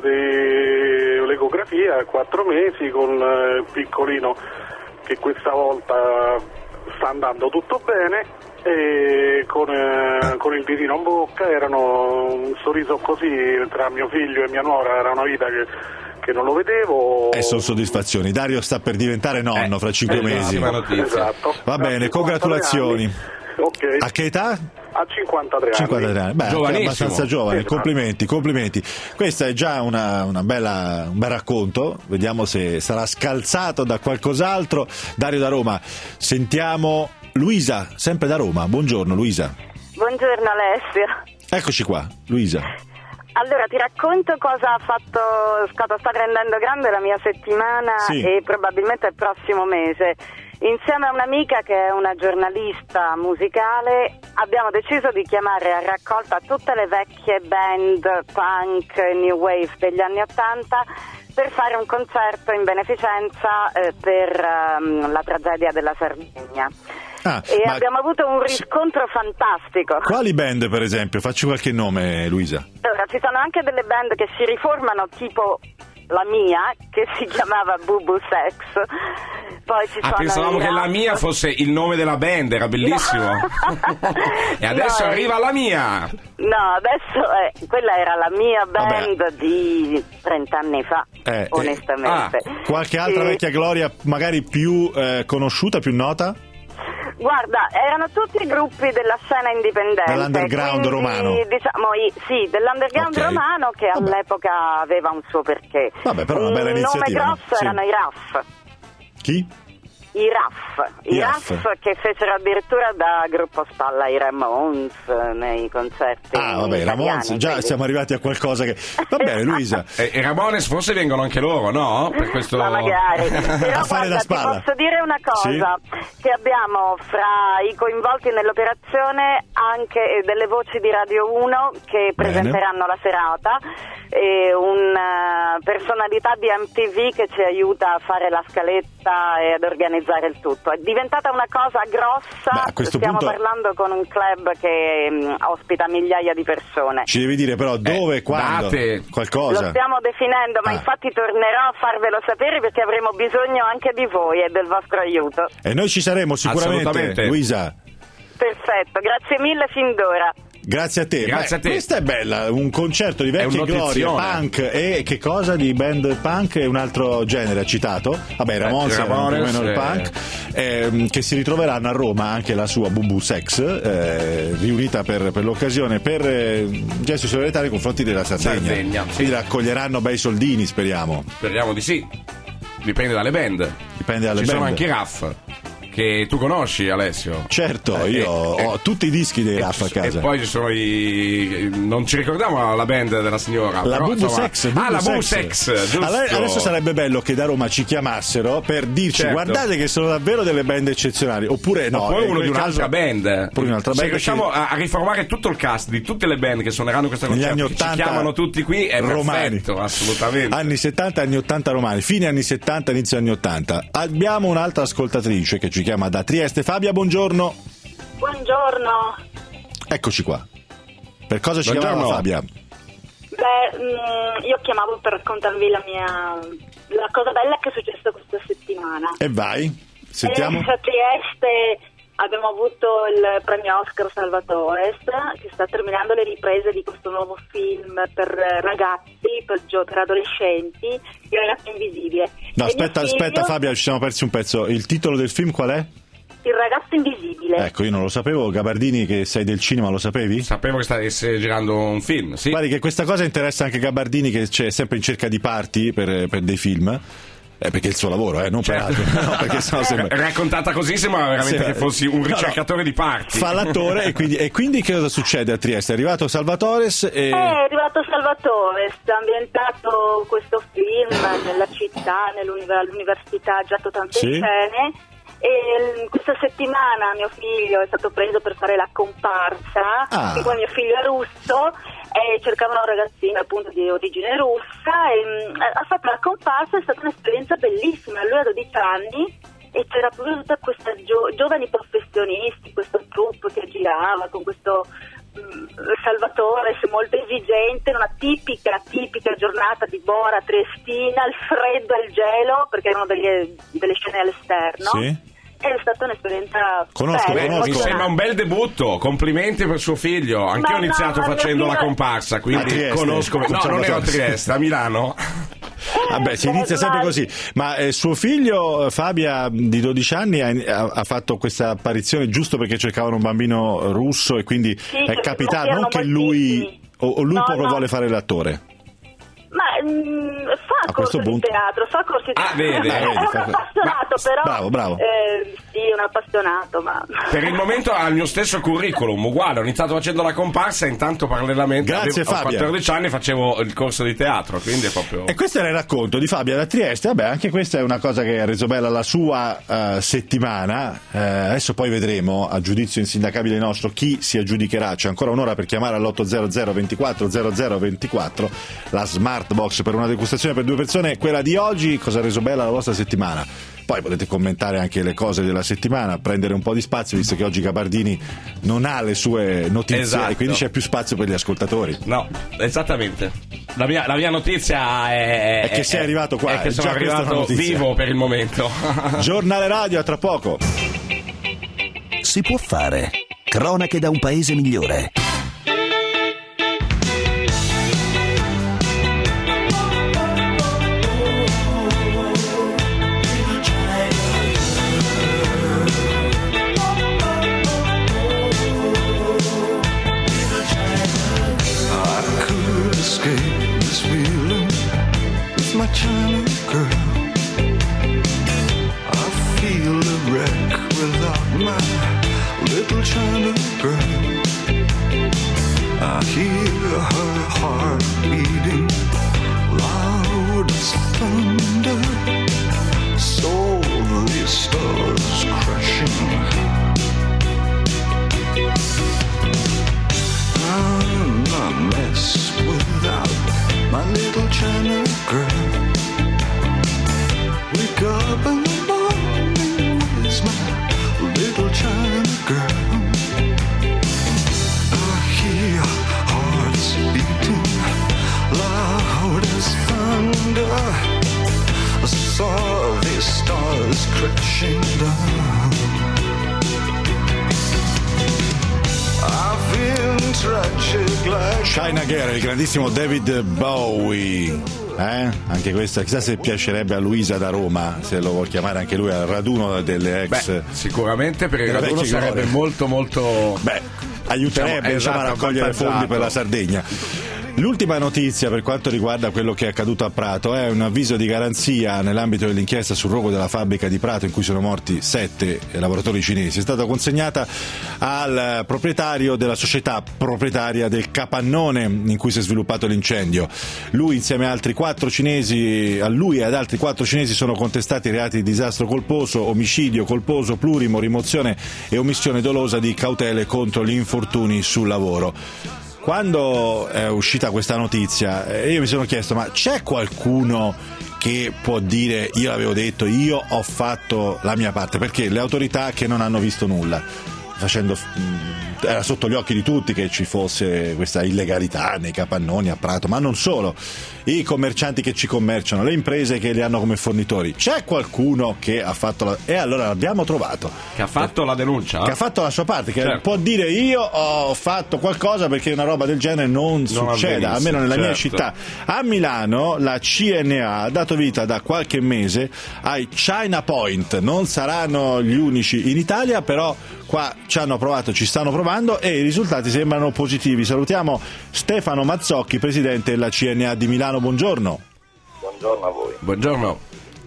a 4 mesi con il piccolino, che questa volta sta andando tutto bene, e con il ditino in bocca. Erano un sorriso così tra mio figlio e mia nuora, era una vita che non lo vedevo.
E sono soddisfazioni. Dario sta per diventare nonno fra 5 mesi.
Esatto.
Va bene, congratulazioni.
Okay.
A che età?
A 53 anni.
53 anni. Beh, è abbastanza giovane. Esatto. Complimenti. Questo è già un bel racconto. Vediamo se sarà scalzato da qualcos'altro. Dario da Roma. Sentiamo Luisa, sempre da Roma. Buongiorno Luisa.
Buongiorno Alessio.
Eccoci qua, Luisa.
Allora ti racconto cosa sta rendendo grande la mia settimana, sì, e probabilmente il prossimo mese. Insieme a un'amica che è una giornalista musicale abbiamo deciso di chiamare a raccolta tutte le vecchie band punk, new wave degli anni '80 per fare un concerto in beneficenza per la tragedia della Sardegna. E abbiamo avuto un riscontro fantastico.
Quali band, per esempio? Facci qualche nome, Luisa.
Allora, ci sono anche delle band che si riformano, tipo la mia, che si chiamava Bubu Sex. Poi ci sono
pensavamo che la mia fosse il nome della band, era bellissimo. No. E adesso arriva la mia.
No, adesso quella era la mia band di 30 anni fa, onestamente.
Qualche altra vecchia gloria, magari più conosciuta, più nota?
Guarda, erano tutti gruppi della scena indipendente.
Dell'underground romano?
Diciamo, sì, dell'underground romano, che all'epoca aveva un suo perché.
Vabbè, però una bella iniziativa.
Il nome grosso erano i RAF.
Chi?
I RAF che fecero addirittura da gruppo spalla i Ramones nei concerti.
Vabbè, i Ramones, già quindi siamo arrivati a qualcosa che... Va bene, Luisa.
I Ramones forse vengono anche loro, no? Per questo...
Ma magari. Però
a fare da spalla.
Ti posso dire una cosa, sì, che abbiamo fra i coinvolti nell'operazione anche delle voci di Radio 1 che presenteranno la serata, e una personalità di MTV che ci aiuta a fare la scaletta e ad organizzare il tutto. È diventata una cosa grossa. Stiamo parlando con un club che ospita migliaia di persone.
Ci devi dire però dove, quando, qualcosa.
Lo stiamo definendo, ma infatti tornerò a farvelo sapere, perché avremo bisogno anche di voi e del vostro aiuto.
E noi ci saremo sicuramente, Luisa.
Perfetto, grazie mille fin d'ora.
Grazie a te.
Grazie a te.
Questa è bella, un concerto di vecchie glorie, punk e che cosa di band punk e un altro genere ha citato. Vabbè, Ramones erano più o meno il punk, che si ritroveranno a Roma anche la sua Bubu Sex, riunita per l'occasione per gesto di solidarietà nei confronti della Sardegna. Quindi raccoglieranno bei soldini, speriamo.
Speriamo di sì. Dipende dalle band.
Ci
sono anche i RAF. che tu conosci, Alessio.
Certo, io ho tutti i dischi dei Raff a casa.
E poi ci sono non ci ricordiamo la band della signora,
la Bubu Sex.
La Bubu Sex, giusto.
Adesso sarebbe bello che da Roma ci chiamassero per dirci guardate che sono davvero delle band eccezionali, oppure no,
oppure uno di un'altra band. Se riusciamo a riformare tutto il cast di tutte le band che suoneranno questo concerto, ci chiamano tutti qui, è
romani.
Perfetto, assolutamente.
Anni 70, anni 80 romani, fine anni 70, inizio anni 80. Abbiamo un'altra ascoltatrice che ci chiama da Trieste. Fabia, buongiorno.
Buongiorno.
Eccoci qua. Per cosa ci chiamava Fabia?
Io chiamavo per raccontarvi la cosa bella che è successa questa settimana.
E vai, sentiamo.
A Trieste abbiamo avuto il premio Oscar Salvatore, che sta terminando le riprese di questo nuovo film per ragazzi, per adolescenti, Il ragazzo invisibile.
No, aspetta Fabia, ci siamo persi un pezzo. Il titolo del film qual è?
Il ragazzo invisibile.
Ecco, io non lo sapevo. Gabardini, che sei del cinema, lo sapevi?
Sapevo che stesse girando un film, sì.
Guardi che questa cosa interessa anche Gabardini, che c'è sempre in cerca di parti per dei film. Perché è il suo lavoro, non per altro. No, perché sennò sembra...
Raccontata così sembra veramente che fossi un ricercatore di parti.
Fa l'attore e quindi che cosa succede a Trieste? È arrivato Salvatores e...
È arrivato Salvatores, ha ambientato questo film nella città, all'università, ha giato tante scene. E questa settimana mio figlio è stato preso per fare la comparsa, che poi mio figlio è russo e cercavano un ragazzino appunto di origine russa e ha fatto la comparsa. È stata un'esperienza bellissima. Lui ha 12 anni e c'era proprio tutta questa giovani professionisti, questo troupe che girava con questo Salvatore molto esigente, una tipica giornata di Bora triestina, il freddo e il gelo, perché erano delle scene all'esterno. Sì. È stata un'esperienza bella.
Mi sembra un bel debutto, complimenti per suo figlio. Anch'io ho iniziato facendo la comparsa, quindi conosco. No, non ero a Trieste, a Milano.
Vabbè, si inizia sempre così. Ma suo figlio Fabia di 12 anni ha fatto questa apparizione giusto perché cercavano un bambino russo e quindi è capitato, non che lui o lui vuole fare l'attore.
Ma fa corso di teatro, fa corsi di teatro. È un appassionato, però.
Bravo.
Sì, un appassionato, ma.
Per il momento ha il mio stesso curriculum, uguale. Ho iniziato facendo la comparsa e intanto parallelamente a 14 anni facevo il corso di teatro, quindi è proprio.
E questo era il racconto di Fabia da Trieste. Vabbè, anche questa è una cosa che ha reso bella la sua settimana. Adesso poi vedremo, a giudizio insindacabile nostro, chi si aggiudicherà. C'è ancora un'ora per chiamare all'800 24 0024 la Smart Box per una degustazione per 2 persone, quella di oggi. Cosa ha reso bella la vostra settimana? Poi potete commentare anche le cose della settimana, prendere un po' di spazio, visto che oggi Gabardini non ha le sue notizie e quindi c'è più spazio per gli ascoltatori.
No, esattamente. La mia notizia è
che sei arrivato qua,
è che sono arrivato vivo per il momento.
Giornale radio, a tra poco.
Si può fare. Cronache da un paese migliore.
My China girl, I feel a wreck without my little China girl. I hear her heart beating loud as thunder, so the stars crashing. I'm a mess without my little China girl. Wake up in the morning, where's my little China girl? I hear hearts beating loud as thunder. I saw the stars crashing down.
China Girl, il grandissimo David Bowie. Anche questa, chissà se piacerebbe a Luisa da Roma, se lo vuol chiamare anche lui al raduno delle ex.
Beh, sicuramente per il raduno sarebbe molto.
Beh, aiuterebbe a raccogliere fondi per la Sardegna. L'ultima notizia per quanto riguarda quello che è accaduto a Prato è un avviso di garanzia nell'ambito dell'inchiesta sul rogo della fabbrica di Prato in cui sono morti 7 lavoratori cinesi. È stata consegnata al proprietario della società proprietaria del capannone in cui si è sviluppato l'incendio. Lui insieme a altri 4 cinesi, a lui e ad altri 4 cinesi sono contestati reati di disastro colposo, omicidio colposo, plurimo, rimozione e omissione dolosa di cautele contro gli infortuni sul lavoro. Quando è uscita questa notizia io mi sono chiesto, ma c'è qualcuno che può dire io l'avevo detto, io ho fatto la mia parte? Perché le autorità che non hanno visto nulla, era sotto gli occhi di tutti che ci fosse questa illegalità nei capannoni a Prato, ma non solo, i commercianti che ci commerciano, le imprese che li hanno come fornitori. C'è qualcuno che ha fatto e allora l'abbiamo trovato,
che ha fatto la denuncia,
che ha fatto la sua parte, che
certo,
può dire io ho fatto qualcosa perché una roba del genere non succeda, almeno nella mia città. A Milano la CNA ha dato vita da qualche mese ai China Point, non saranno gli unici in Italia, però qua ci hanno provato, ci stanno provando e i risultati sembrano positivi. Salutiamo Stefano Mazzocchi, presidente della CNA di Milano. Buongiorno.
Buongiorno a voi.
Buongiorno.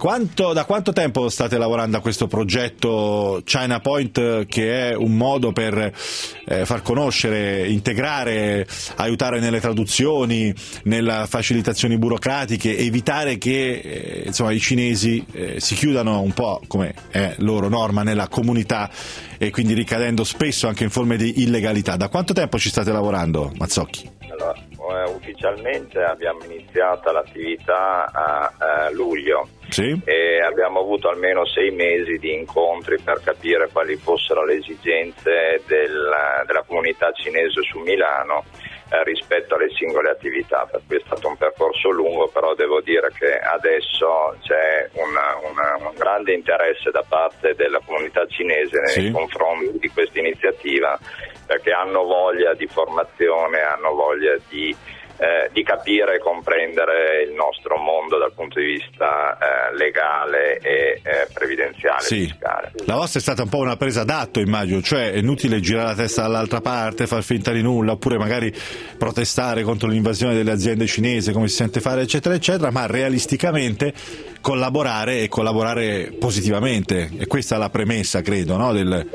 Da quanto tempo state lavorando a questo progetto China Point, che è un modo per far conoscere, integrare, aiutare nelle traduzioni, nelle facilitazioni burocratiche, evitare che i cinesi si chiudano un po', come è loro norma, nella comunità e quindi ricadendo spesso anche in forme di illegalità? Da quanto tempo ci state lavorando, Mazzocchi?
Allora, ufficialmente abbiamo iniziato l'attività a luglio.
Sì.
E abbiamo avuto almeno 6 mesi di incontri per capire quali fossero le esigenze della comunità cinese su Milano rispetto alle singole attività, per cui è stato un percorso lungo, però devo dire che adesso c'è un grande interesse da parte della comunità cinese nei confronti di questa iniziativa, perché hanno voglia di formazione, hanno voglia di capire e comprendere il nostro mondo dal punto di vista legale e previdenziale, fiscale.
La vostra è stata un po' una presa d'atto, immagino, cioè è inutile girare la testa dall'altra parte, far finta di nulla, oppure magari protestare contro l'invasione delle aziende cinesi come si sente fare, eccetera eccetera, ma realisticamente collaborare e collaborare positivamente, e questa è la premessa, credo, no,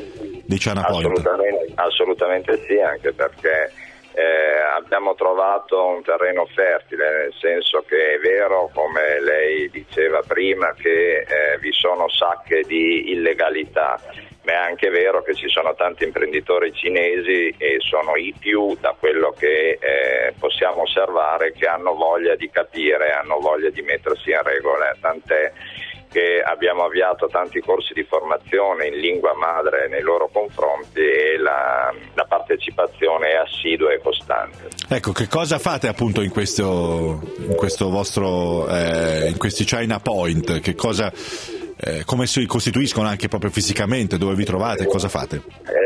di China Point.
Assolutamente sì, anche perché abbiamo trovato un terreno fertile, nel senso che è vero, come lei diceva prima, che vi sono sacche di illegalità, ma è anche vero che ci sono tanti imprenditori cinesi, e sono i più, da quello che possiamo osservare, che hanno voglia di capire, hanno voglia di mettersi in regola, tant'è che abbiamo avviato tanti corsi di formazione in lingua madre nei loro confronti, e la partecipazione è assidua e costante.
Ecco, che cosa fate appunto in questo vostro in questi China Point? Che cosa, come si costituiscono anche proprio fisicamente, dove vi trovate, cosa fate?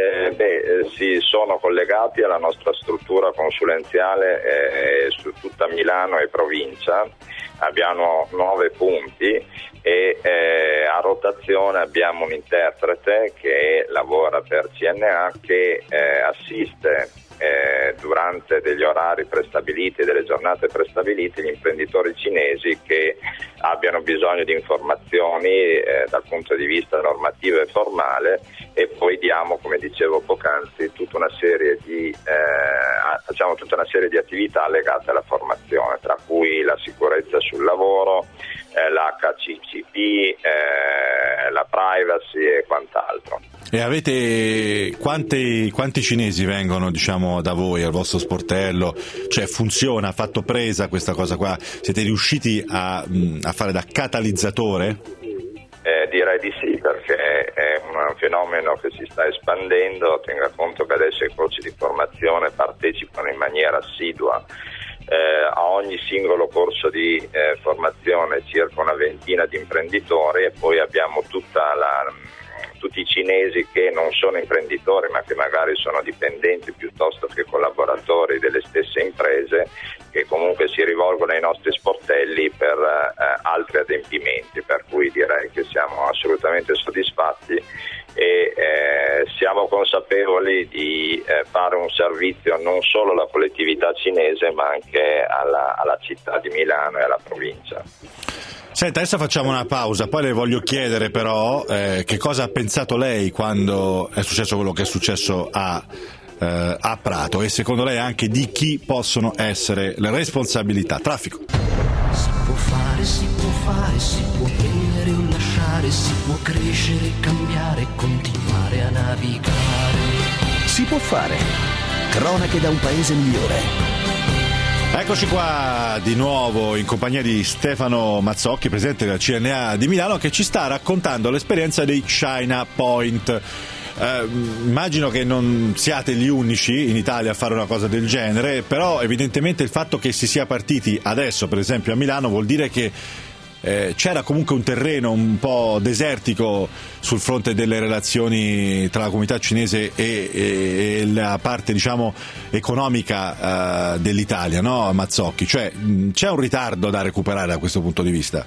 Si sono collegati alla nostra struttura consulenziale su tutta Milano e provincia. Abbiamo 9 punti e a rotazione abbiamo un interprete che lavora per CNA, che assiste durante degli orari prestabiliti e delle giornate prestabilite gli imprenditori cinesi che abbiano bisogno di informazioni dal punto di vista normativo e formale, e poi diamo, come dicevo poc'anzi, facciamo tutta una serie di attività legate alla formazione, tra cui la sicurezza sul lavoro, l'HCCP, la privacy e quant'altro.
E avete quanti cinesi vengono, diciamo, da voi al vostro sportello? Cioè funziona, ha fatto presa questa cosa qua? Siete riusciti a fare da catalizzatore?
Direi di sì, perché è un fenomeno che si sta espandendo. Tenga conto che adesso i corsi di formazione partecipano in maniera assidua a ogni singolo corso di formazione circa una ventina di imprenditori, e poi abbiamo tutti i cinesi che non sono imprenditori, ma che magari sono dipendenti piuttosto che collaboratori delle stesse imprese, che comunque si rivolgono ai nostri sportelli per altri adempimenti, per cui direi che siamo assolutamente soddisfatti e siamo consapevoli di fare un servizio non solo alla collettività cinese ma anche alla città di Milano e alla provincia.
Senta, adesso facciamo una pausa, poi le voglio chiedere però che cosa ha pensato lei quando è successo quello che è successo a Prato, e secondo lei anche di chi possono essere le responsabilità. Traffico.
Si può fare, si può prendere o lasciare, si può crescere, cambiare, continuare a navigare.
Si può fare. Cronache da un paese migliore.
Eccoci qua di nuovo in compagnia di Stefano Mazzocchi, presidente della CNA di Milano, che ci sta raccontando l'esperienza dei China Point. Immagino che non siate gli unici in Italia a fare una cosa del genere, però evidentemente il fatto che si sia partiti adesso, per esempio a Milano, vuol dire che c'era comunque un terreno un po' desertico sul fronte delle relazioni tra la comunità cinese e la parte, diciamo, economica dell'Italia, no, Mazzocchi? Cioè c'è un ritardo da recuperare da questo punto di vista?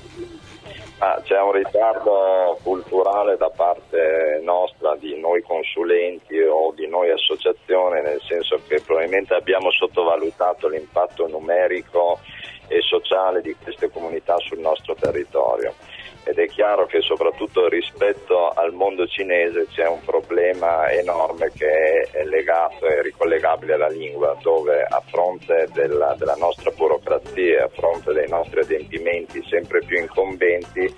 C'è un ritardo culturale da parte nostra, di noi consulenti o di noi associazione, nel senso che probabilmente abbiamo sottovalutato l'impatto numerico e sociale di queste comunità sul nostro territorio. Ed è chiaro che soprattutto rispetto al mondo cinese c'è un problema enorme che è legato e ricollegabile alla lingua, dove a fronte della nostra burocrazia, a fronte dei nostri adempimenti sempre più incombenti,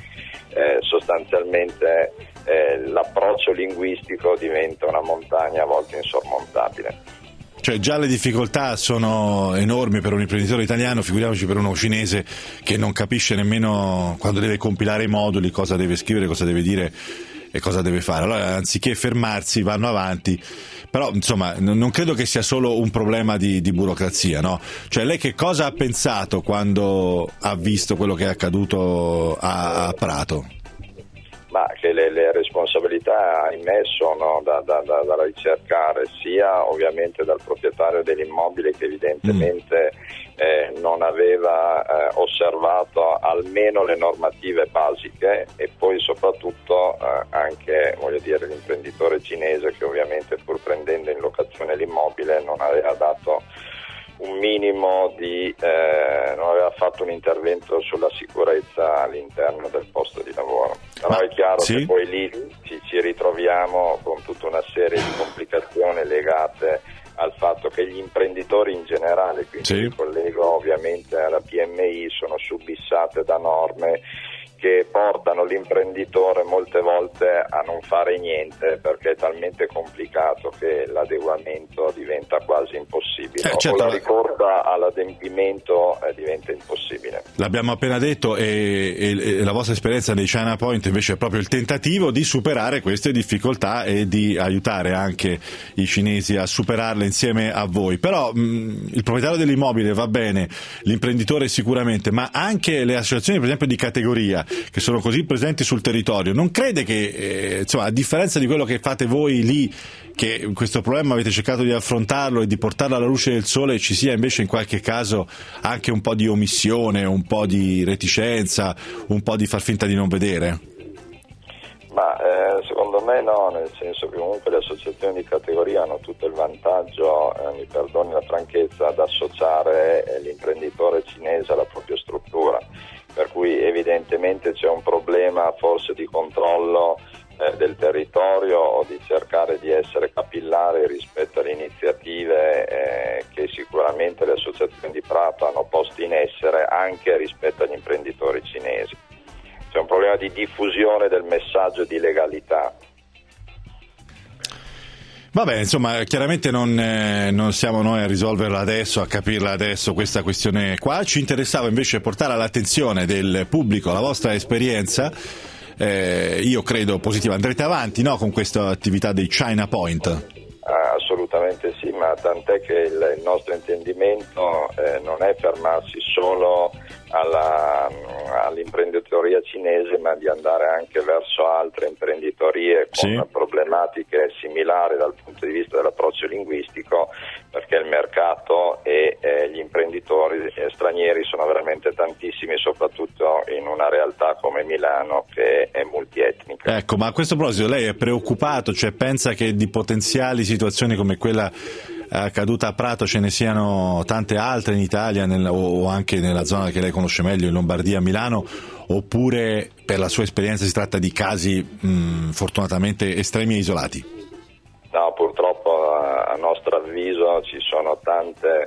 sostanzialmente l'approccio linguistico diventa una montagna a volte insormontabile.
Cioè già le difficoltà sono enormi per un imprenditore italiano, figuriamoci per uno cinese che non capisce nemmeno quando deve compilare i moduli cosa deve scrivere, cosa deve dire e cosa deve fare. Allora anziché fermarsi vanno avanti, però insomma non credo che sia solo un problema di burocrazia, no? Cioè lei che cosa ha pensato quando ha visto quello che è accaduto a Prato?
Ma che le responsabilità, ahimè, sono da ricercare, sia ovviamente dal proprietario dell'immobile che evidentemente non aveva osservato almeno le normative basiche, e poi soprattutto anche, voglio dire, l'imprenditore cinese che ovviamente, pur prendendo in locazione l'immobile, non aveva dato un minimo non aveva fatto un intervento sulla sicurezza all'interno del posto di lavoro. Però è chiaro che poi lì ci ritroviamo con tutta una serie di complicazioni legate al fatto che gli imprenditori in generale, quindi mi collego ovviamente alla PMI, sono subissate da norme che portano l'imprenditore molte volte a non fare niente, perché è talmente complicato che l'adeguamento diventa quasi impossibile, o la ricorsa all'adempimento diventa impossibile.
L'abbiamo appena detto, e la vostra esperienza dei China Point invece è proprio il tentativo di superare queste difficoltà e di aiutare anche i cinesi a superarle insieme a voi. Però il proprietario dell'immobile va bene, l'imprenditore sicuramente, ma anche le associazioni per esempio di categoria che sono così presenti sul territorio, non crede che insomma, a differenza di quello che fate voi lì, che questo problema avete cercato di affrontarlo e di portarlo alla luce del sole, ci sia invece in qualche caso anche un po' di omissione, un po' di reticenza, un po' di far finta di non vedere?
Ma secondo me no, nel senso che comunque le associazioni di categoria hanno tutto il vantaggio, mi perdoni la franchezza, ad associare l'imprenditore cinese alla propria struttura, per cui evidentemente c'è un problema forse di controllo del territorio, o di cercare di essere capillari rispetto alle iniziative che sicuramente le associazioni di Prato hanno posto in essere anche rispetto agli imprenditori cinesi. C'è un problema di diffusione del messaggio di legalità.
Vabbè, insomma, chiaramente non siamo noi a risolverla adesso, a capirla adesso questa questione qua. Ci interessava invece portare all'attenzione del pubblico la vostra esperienza, io credo positiva. Andrete avanti, no, con questa attività dei China Point?
Assolutamente sì, ma tant'è che il nostro intendimento non è fermarsi solo all'imprenditoria cinese, ma di andare anche verso altre imprenditorie con problematiche similari dal punto di vista dell'approccio linguistico, perché il mercato e gli imprenditori stranieri sono veramente tantissimi, soprattutto in una realtà come Milano che è multietnica.
Ecco, ma a questo proposito lei è preoccupato, cioè pensa che di potenziali situazioni come quella accaduta a Prato ce ne siano tante altre in Italia o anche nella zona che lei conosce meglio, in Lombardia, a Milano, oppure per la sua esperienza si tratta di casi fortunatamente estremi e isolati?
No, purtroppo a nostro avviso ci sono tante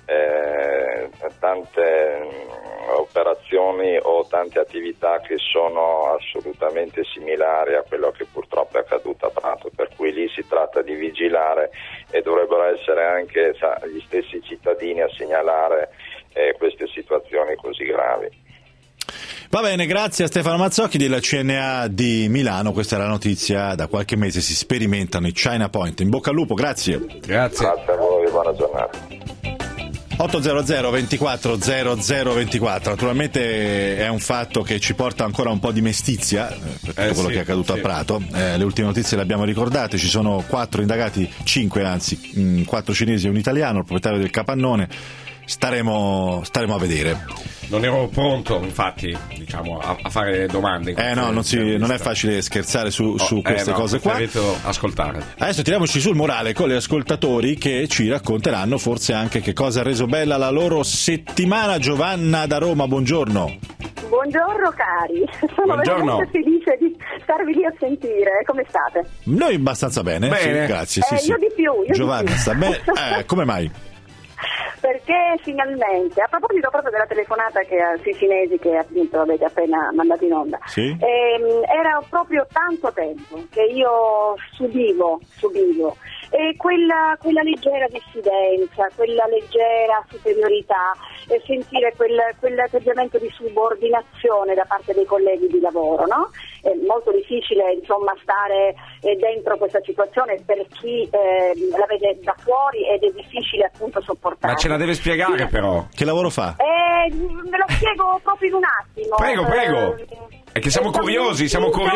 operazioni o tante attività che sono assolutamente similari a quello che purtroppo è accaduto a Prato, per cui lì si tratta di vigilare e dovrebbero essere anche gli stessi cittadini a segnalare queste situazioni così gravi.
Va bene, grazie a Stefano Mazzocchi della CNA di Milano. Questa è la notizia: da qualche mese si sperimentano i China Point. In bocca al lupo, grazie.
Grazie a voi, buona giornata.
800 24 00 24. Naturalmente è un fatto che ci porta ancora un po' di mestizia per tutto quello che è accaduto a Prato. Le ultime notizie le abbiamo ricordate, ci sono 4 indagati, 5 anzi, 4 cinesi e un italiano, il proprietario del capannone. Staremo a vedere.
Non ero pronto, infatti, diciamo, a fare domande.
No, non è facile scherzare su queste cose qua.
Ascoltare.
Adesso tiriamoci sul morale con gli ascoltatori che ci racconteranno forse anche che cosa ha reso bella la loro settimana. Giovanna da Roma, buongiorno.
Buongiorno cari, sono veramente felice di starvi lì a sentire. Come state?
Noi abbastanza bene. Sì, grazie.
Io di più.
Giovanna sta bene. Come mai?
Perché finalmente, a proposito proprio della telefonata sui cinesi che appunto avete appena mandato in onda, era proprio tanto tempo che io subivo e quella leggera diffidenza, quella leggera superiorità, e sentire quell'atteggiamento di subordinazione da parte dei colleghi di lavoro, no? È molto difficile insomma stare dentro questa situazione per chi la vede da fuori, ed è difficile appunto sopportare.
Ma ce la deve spiegare però.
Che lavoro fa?
Me lo spiego proprio in un attimo.
Prego. È che siamo curiosi.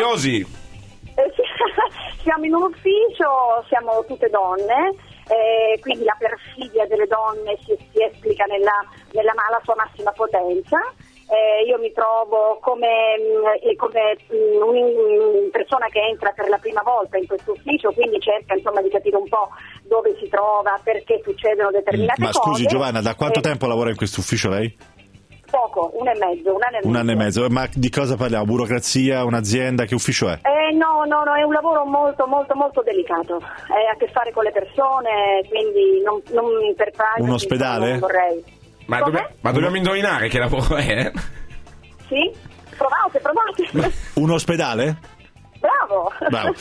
Siamo in un ufficio, siamo tutte donne, quindi la perfidia delle donne si esplica nella sua massima potenza. Io mi trovo come una persona che entra per la prima volta in questo ufficio, quindi cerca insomma di capire un po' dove si trova, perché succedono determinate cose.
Ma scusi Giovanna, da quanto tempo lavora in questo ufficio lei?
Poco, un anno e mezzo.
Ma di cosa parliamo? Burocrazia, un'azienda, che ufficio è?
No, è un lavoro molto molto molto delicato, ha a che fare con le persone, quindi non per privacy.
Un ospedale?
Non vorrei.
Ma dobbiamo indovinare che lavoro è?
Sì? Provate.
Un ospedale?
Bravo.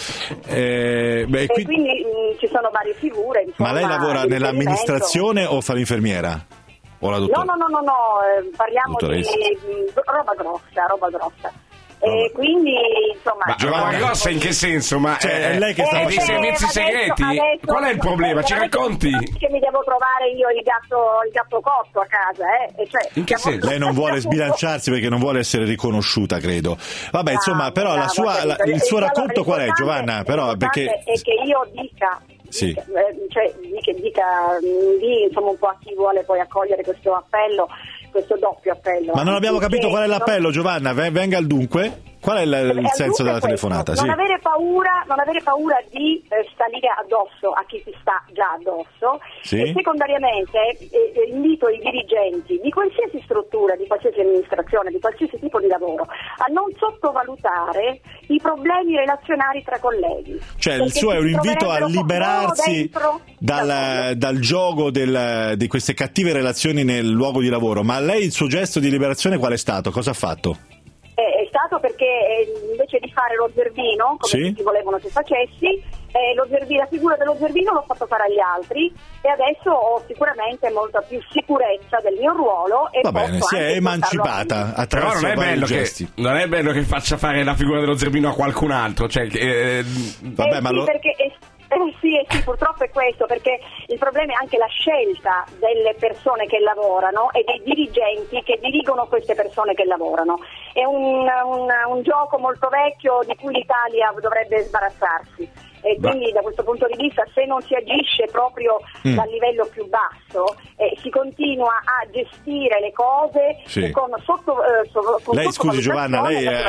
Quindi ci sono varie figure. Insomma,
ma lei lavora nell'amministrazione o fa l'infermiera? O la dottora?
No, parliamo di roba grossa. E quindi insomma.
Ma roba grossa in che senso? Ma
è lei che sta
dei servizi segreti? Qual è il problema? Ci racconti?
Che mi devo trovare io il gatto cotto a casa, Cioè,
in che senso?
Lei non vuole sbilanciarsi perché non vuole essere riconosciuta, credo. Vabbè, insomma, però il suo racconto qual è, Giovanna? Però perché
è che io dica.
Sì.
Dica insomma un po' a chi vuole poi accogliere questo appello, questo doppio appello.
Ma non abbiamo capito qual è l'appello, Giovanna, venga al dunque. Qual è il senso della telefonata?
Non avere paura di salire addosso a chi si sta già addosso.
Sì.
E secondariamente invito i dirigenti di qualsiasi struttura, di qualsiasi amministrazione, di qualsiasi tipo di lavoro a non sottovalutare i problemi relazionali tra colleghi.
Cioè il suo è un invito a liberarsi dal gioco di queste cattive relazioni nel luogo di lavoro. Ma lei il suo gesto di liberazione qual è stato? Cosa ha fatto?
È stato perché invece di fare lo zerbino, come tutti volevano che facessi, la figura dello zerbino l'ho fatto fare agli altri, e adesso ho sicuramente molta più sicurezza del mio ruolo. E
va bene, si è emancipata attraverso vari gesti.
Non è bello che faccia fare la figura dello zerbino a qualcun altro. Cioè,
perché sì, purtroppo è questo, perché il problema è anche la scelta delle persone che lavorano e dei dirigenti che dirigono queste persone che lavorano. È un gioco molto vecchio di cui l'Italia dovrebbe sbarazzarsi. e quindi da questo punto di vista, se non si agisce proprio dal livello più basso, si continua a gestire le cose con
lei, scusi Giovanna,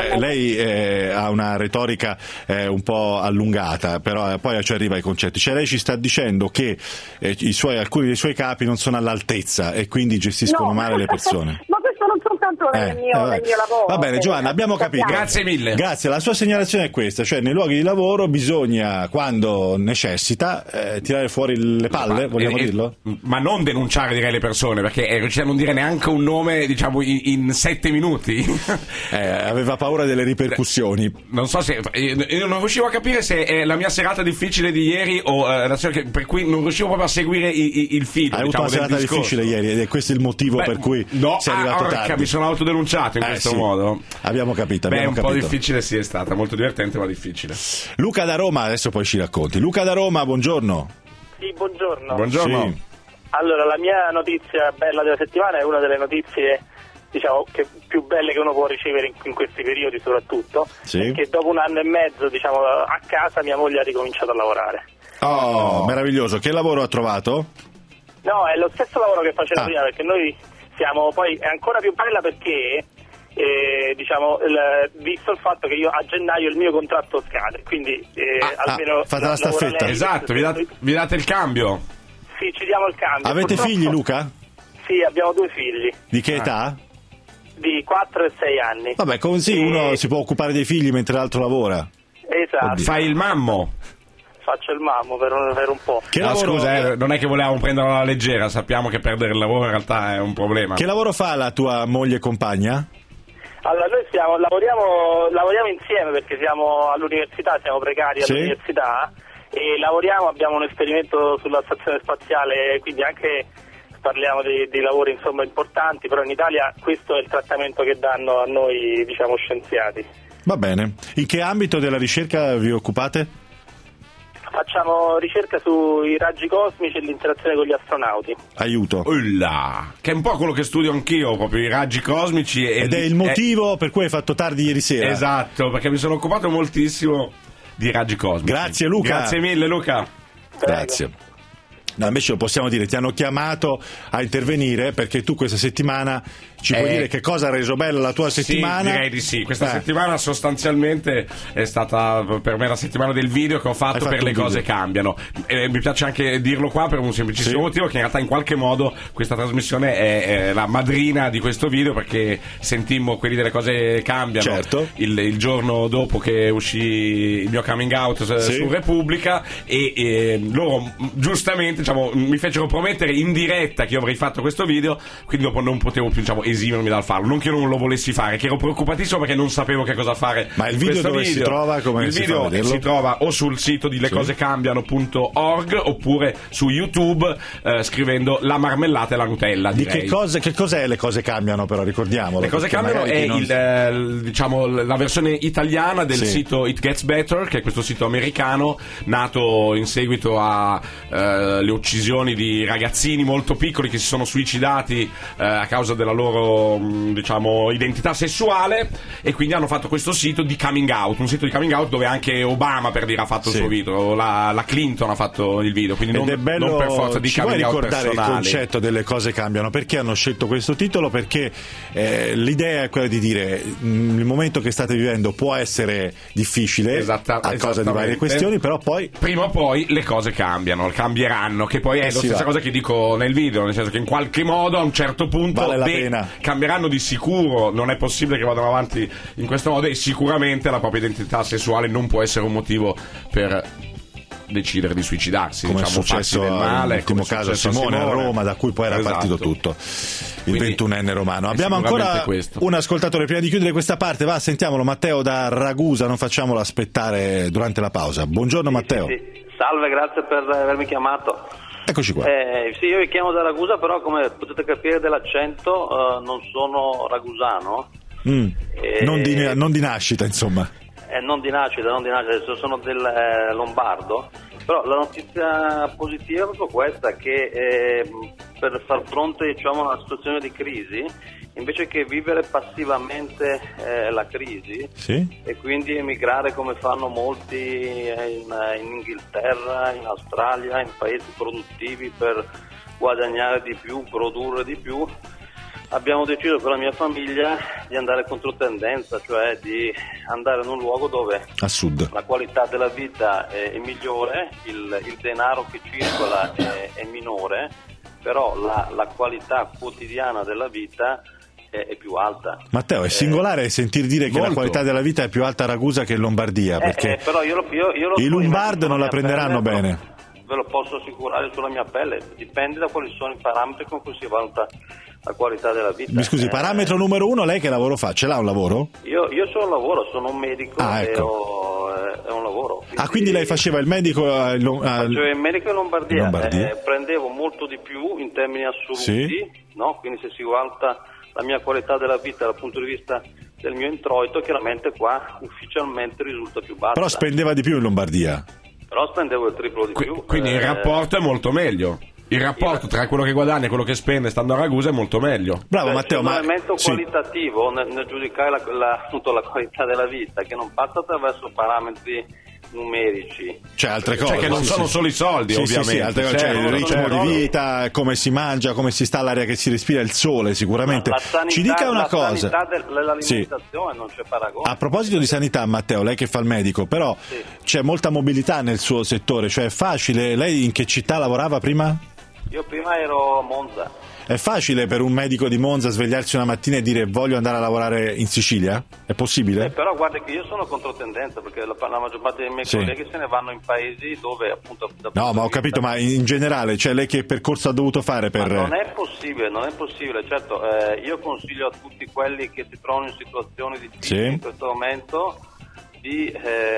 lei ha una retorica un po' allungata, però poi ci arriva ai concetti. Cioè lei ci sta dicendo che alcuni dei suoi capi non sono all'altezza e quindi gestiscono male le persone.
Ma questo non soltanto nel mio lavoro.
Va bene Giovanna, abbiamo capito.
Grazie mille.
Grazie, la sua segnalazione è questa, cioè nei luoghi di lavoro bisogna, quando necessita, tirare fuori le palle, vogliamo dirlo?
Ma non denunciare, direi, le persone, perché riuscire a non dire neanche un nome, diciamo, in 7 minuti.
Aveva paura delle ripercussioni.
Non so se io non riuscivo a capire se è la mia serata difficile di ieri o per cui non riuscivo proprio a seguire il filo.
Hai avuto una serata difficile ieri ed è questo il motivo per cui sei arrivato tardi.
Mi sono autodenunciato in questo modo.
Abbiamo capito.
Un po' difficile è stata, molto divertente ma difficile.
Luca da Roma, adesso poi ci racconti. Luca da Roma, buongiorno.
Sì, buongiorno.
Buongiorno.
Sì.
Allora, la mia notizia bella della settimana è una delle notizie, diciamo, più belle che uno può ricevere in questi periodi soprattutto, perché dopo 1 anno e mezzo, diciamo, a casa mia moglie ha ricominciato a lavorare.
Oh, meraviglioso. Che lavoro ha trovato?
No, è lo stesso lavoro che faceva prima, perché noi siamo, poi è ancora più bella perché diciamo, visto il fatto che io a gennaio il mio contratto scade, quindi almeno
fate la staffetta.
Esatto, vi date il cambio.
Sì, ci diamo il cambio.
Avete figli, Luca?
Sì, abbiamo 2 figli.
Di che età?
Di 4 e 6 anni.
Vabbè, così uno si può occupare dei figli mentre l'altro lavora.
Esatto.
Oddio.
Fai il mammo.
Faccio il mammo per un po'.
Scusa, non è che volevamo prenderlo alla leggera, sappiamo che perdere il lavoro in realtà è un problema.
Che lavoro fa la tua moglie e compagna?
Allora, noi lavoriamo insieme perché siamo all'università, siamo precari all'università e abbiamo un esperimento sulla stazione spaziale, quindi anche parliamo di lavori insomma importanti, però in Italia questo è il trattamento che danno a noi, diciamo, scienziati.
Va bene. In che ambito della ricerca vi occupate?
Facciamo ricerca sui raggi cosmici e l'interazione con gli astronauti.
Aiuto.
Che è un po' quello che studio anch'io, proprio i raggi cosmici.
Ed è il motivo per cui hai fatto tardi ieri sera.
Esatto, perché mi sono occupato moltissimo di raggi cosmici.
Grazie Luca.
Grazie mille Luca.
Grazie. No, invece lo possiamo dire, ti hanno chiamato a intervenire perché tu questa settimana ci puoi dire che cosa ha reso bella la tua settimana?
Sì, direi di sì. Questa settimana sostanzialmente è stata per me la settimana del video che ho fatto per Le cose cambiano. Mi piace anche dirlo qua per un semplicissimo motivo, che in realtà in qualche modo questa trasmissione è la madrina di questo video, perché sentimmo quelli delle cose cambiano il giorno dopo che uscì il mio coming out su Repubblica e loro giustamente, diciamo, mi fecero promettere in diretta che io avrei fatto questo video, quindi dopo non potevo più, diciamo, esimermi dal farlo. Non che io non lo volessi fare, che ero preoccupatissimo perché non sapevo che cosa fare.
Ma il video dove si trova? Come
il video si trova o sul sito di lecosecambiano.org oppure su YouTube scrivendo La marmellata e la Nutella.
Che cos'è Le cose cambiano, però ricordiamolo?
Le cose cambiano è diciamo la versione italiana del sito It Gets Better, che è questo sito americano nato in seguito a le uccisioni di ragazzini molto piccoli che si sono suicidati a causa della loro, diciamo, identità sessuale, e quindi hanno fatto questo sito di coming out, un sito di coming out dove anche Obama, per dire, ha fatto il suo video, la Clinton ha fatto il video, quindi non per forza di coming out personali.
Ricordare il concetto delle cose cambiano, perché hanno scelto questo titolo? Perché l'idea è quella di dire il momento che state vivendo può essere difficile a causa di varie questioni, però poi
prima o poi le cose cambieranno, che poi è la stessa cosa che dico nel video, nel senso che in qualche modo a un certo punto
vale la pena.
Cambieranno di sicuro, non è possibile che vadano avanti in questo modo, e sicuramente la propria identità sessuale non può essere un motivo per decidere di suicidarsi,
come
diciamo,
è successo nell'ultimo caso a Simone a Roma, da cui poi era partito tutto, il 21enne romano. Abbiamo ancora un ascoltatore prima di chiudere questa parte, sentiamolo, Matteo da Ragusa, non facciamolo aspettare durante la pausa. Buongiorno Matteo.
Salve, grazie per avermi chiamato.
Eccoci qua.
Sì, io vi chiamo da Ragusa, però come potete capire dall'accento non sono ragusano.
Non di nascita, insomma.
Non di nascita, sono del lombardo. Però la notizia positiva è proprio questa, che per far fronte, diciamo, a una situazione di crisi invece che vivere passivamente la crisi,
sì,
e quindi emigrare come fanno molti in Inghilterra, in Australia, in paesi produttivi per guadagnare di più, produrre di più, abbiamo deciso con la mia famiglia di andare contro tendenza, cioè di andare in un luogo dove
a sud
la qualità della vita è migliore, il denaro che circola è minore, però la qualità quotidiana della vita è più alta.
Matteo, è singolare sentir dire che la qualità della vita è più alta a Ragusa che in Lombardia, perché
però io
i Lombard non la prenderanno bene.
Ve lo posso assicurare sulla mia pelle, dipende da quali sono i parametri con cui si valuta la qualità della vita.
Mi scusi, parametro numero 1, lei che lavoro fa? Ce l'ha un lavoro?
Io sono un lavoro, sono un medico e ho un lavoro.
Quindi lei faceva il medico
facevo il medico in Lombardia. Prendevo molto di più in termini assoluti, sì, no? Quindi se si valuta la mia qualità della vita dal punto di vista del mio introito, chiaramente qua ufficialmente risulta più bassa.
Però spendeva di più in Lombardia.
Però spendevo il triplo di più.
Quindi il rapporto è molto meglio. Il rapporto tra quello che guadagna e quello che spende stando a Ragusa è molto meglio.
Bravo Matteo,
ma un elemento qualitativo nel giudicare appunto la qualità della vita, che non passa attraverso parametri numerici,
cioè altre cose,
che non sono solo i soldi, ovviamente.
Sì, altre cose, cioè il ritmo di vita, come si mangia, come si sta, l'aria che si respira, il sole, sicuramente.
La sanità,
ci dica una cosa,
la sanità dell'alimentazione, non c'è paragone.
A proposito di sanità, Matteo, lei che fa il medico, però c'è molta mobilità nel suo settore, cioè è facile. Lei in che città lavorava prima?
Io prima ero a Monza.
È facile per un medico di Monza svegliarsi una mattina e dire voglio andare a lavorare in Sicilia? È possibile?
Però guarda che io sono controtendenza, perché la maggior parte dei miei colleghi se ne vanno in paesi dove appunto...
No, ma ho capito, ma in generale, cioè lei che percorso ha dovuto fare per...
Ma non è possibile, certo, io consiglio a tutti quelli che si trovano in situazioni difficili in questo momento di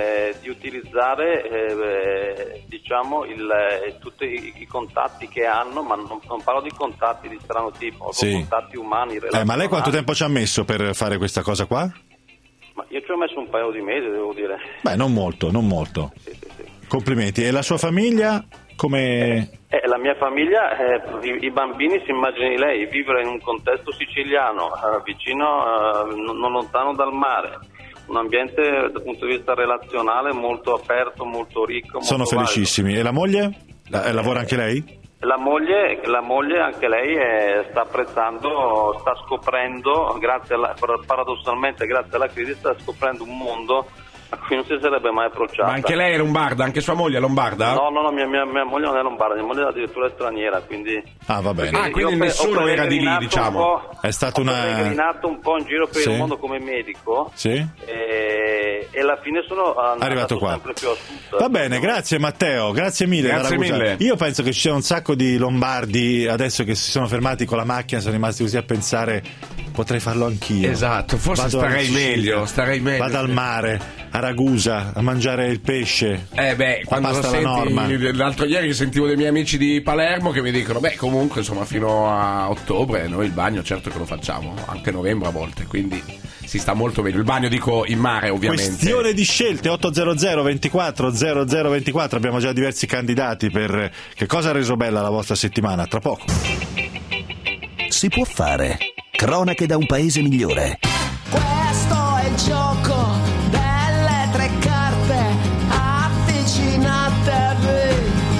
utilizzare diciamo tutti i contatti che hanno, ma non parlo di contatti di strano tipo, contatti umani relazionali.
Ma lei quanto tempo ci ha messo per fare questa cosa qua?
Ma io ci ho messo un paio di mesi, devo dire.
Beh, non molto. Sì. Complimenti. E la sua famiglia come...
La mia famiglia, i bambini, si immagini lei, vivere in un contesto siciliano, vicino, non lontano dal mare, un ambiente dal punto di vista relazionale molto aperto, molto ricco. Molto
sono felicissimi. E la moglie? Lavora anche lei?
La moglie anche lei sta apprezzando, sta scoprendo, paradossalmente grazie alla crisi, sta scoprendo un mondo a cui non si sarebbe mai approcciata.
Ma anche lei è lombarda? Anche sua moglie è lombarda?
No, mia moglie non è lombarda, mia moglie è addirittura straniera, quindi...
Ah, va bene.
Quindi nessuno era di lì, diciamo.
È stato
ho peregrinato un po' in giro per il mondo come medico. E alla fine sono
arrivato qua.
Sempre più a sud.
Va bene, grazie Matteo, grazie mille. Io penso che ci sia un sacco di lombardi adesso che si sono fermati con la macchina, sono rimasti così a pensare potrei farlo anch'io.
Esatto, forse starei meglio.
Vado al mare, a Ragusa, a mangiare il pesce.
Quando lo senti, l'altro ieri sentivo dei miei amici di Palermo che mi dicono comunque insomma fino a ottobre noi il bagno certo che lo facciamo, anche novembre a volte, quindi si sta molto meglio. Il bagno dico in mare, ovviamente.
Questione di scelte, 800 24 0024, abbiamo già diversi candidati per che cosa ha reso bella la vostra settimana, tra poco.
Si può fare. Cronache da un paese migliore.
Questo è il gioco delle tre carte avvicinatevi.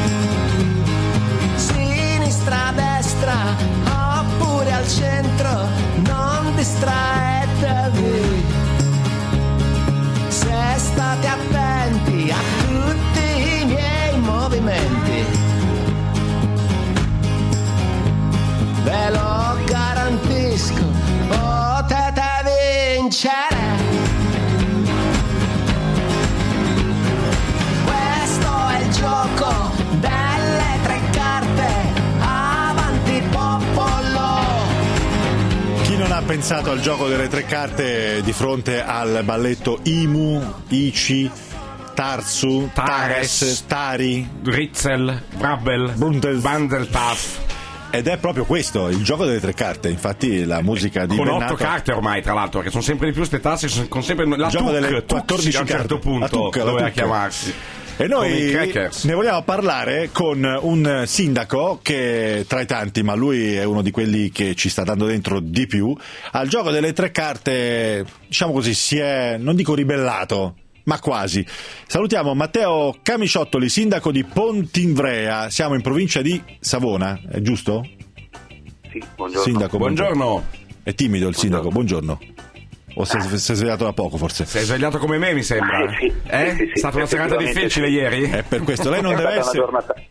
Sinistra, destra, oppure al centro, non distraetevi. Se state attenti a tutti i miei movimenti, ve lo garantisco, potete vincere. Questo è il gioco delle tre carte, avanti popolo.
Chi non ha pensato al gioco delle tre carte di fronte al balletto Imu, Ici, Tarsu, Tares, Tari,
Ritzel, Brabbel, Bandeltaf?
Ed è proprio questo, il gioco delle tre carte, infatti la musica di
con
Bennato...
8 carte ormai, tra l'altro, che sono sempre di più ste tasse, con sempre la
gioco delle 14
a un certo
carte.
punto
la
doveva chiamarsi.
E noi ne vogliamo parlare con un sindaco che tra i tanti, ma lui è uno di quelli che ci sta dando dentro di più, al gioco delle tre carte, diciamo così, si è, non dico ribellato, ma quasi. Salutiamo Matteo Camiciottoli, sindaco di Pontinvrea, siamo in provincia di Savona, è giusto?
Sì, buongiorno.
Sindaco,
buongiorno.
È timido il sindaco, buongiorno. O si è svegliato da poco forse?
Si è svegliato come me, mi sembra.
Sì.
È stata una serata difficile ieri?
È per questo lei non deve essere...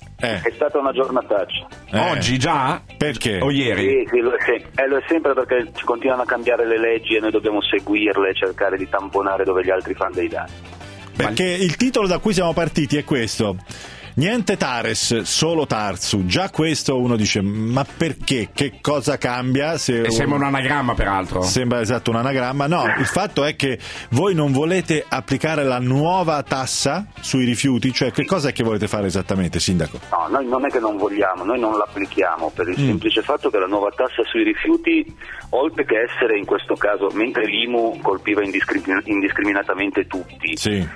È stata una giornataccia.
Oggi già?
Perché?
O ieri? Sì, lo è sempre perché ci continuano a cambiare le leggi e noi dobbiamo seguirle e cercare di tamponare dove gli altri fanno dei danni.
Perché il titolo da cui siamo partiti è questo: niente Tares, solo Tarsu. Già questo uno dice, ma perché? Che cosa cambia?
Sembra un anagramma, peraltro.
Sembra esatto un anagramma. No, il fatto è che voi non volete applicare la nuova tassa sui rifiuti, cioè che cosa è che volete fare esattamente, sindaco?
No, noi non è che non vogliamo, noi non l'applichiamo per il semplice fatto che la nuova tassa sui rifiuti, oltre che essere in questo caso, mentre l'IMU colpiva indiscriminatamente tutti,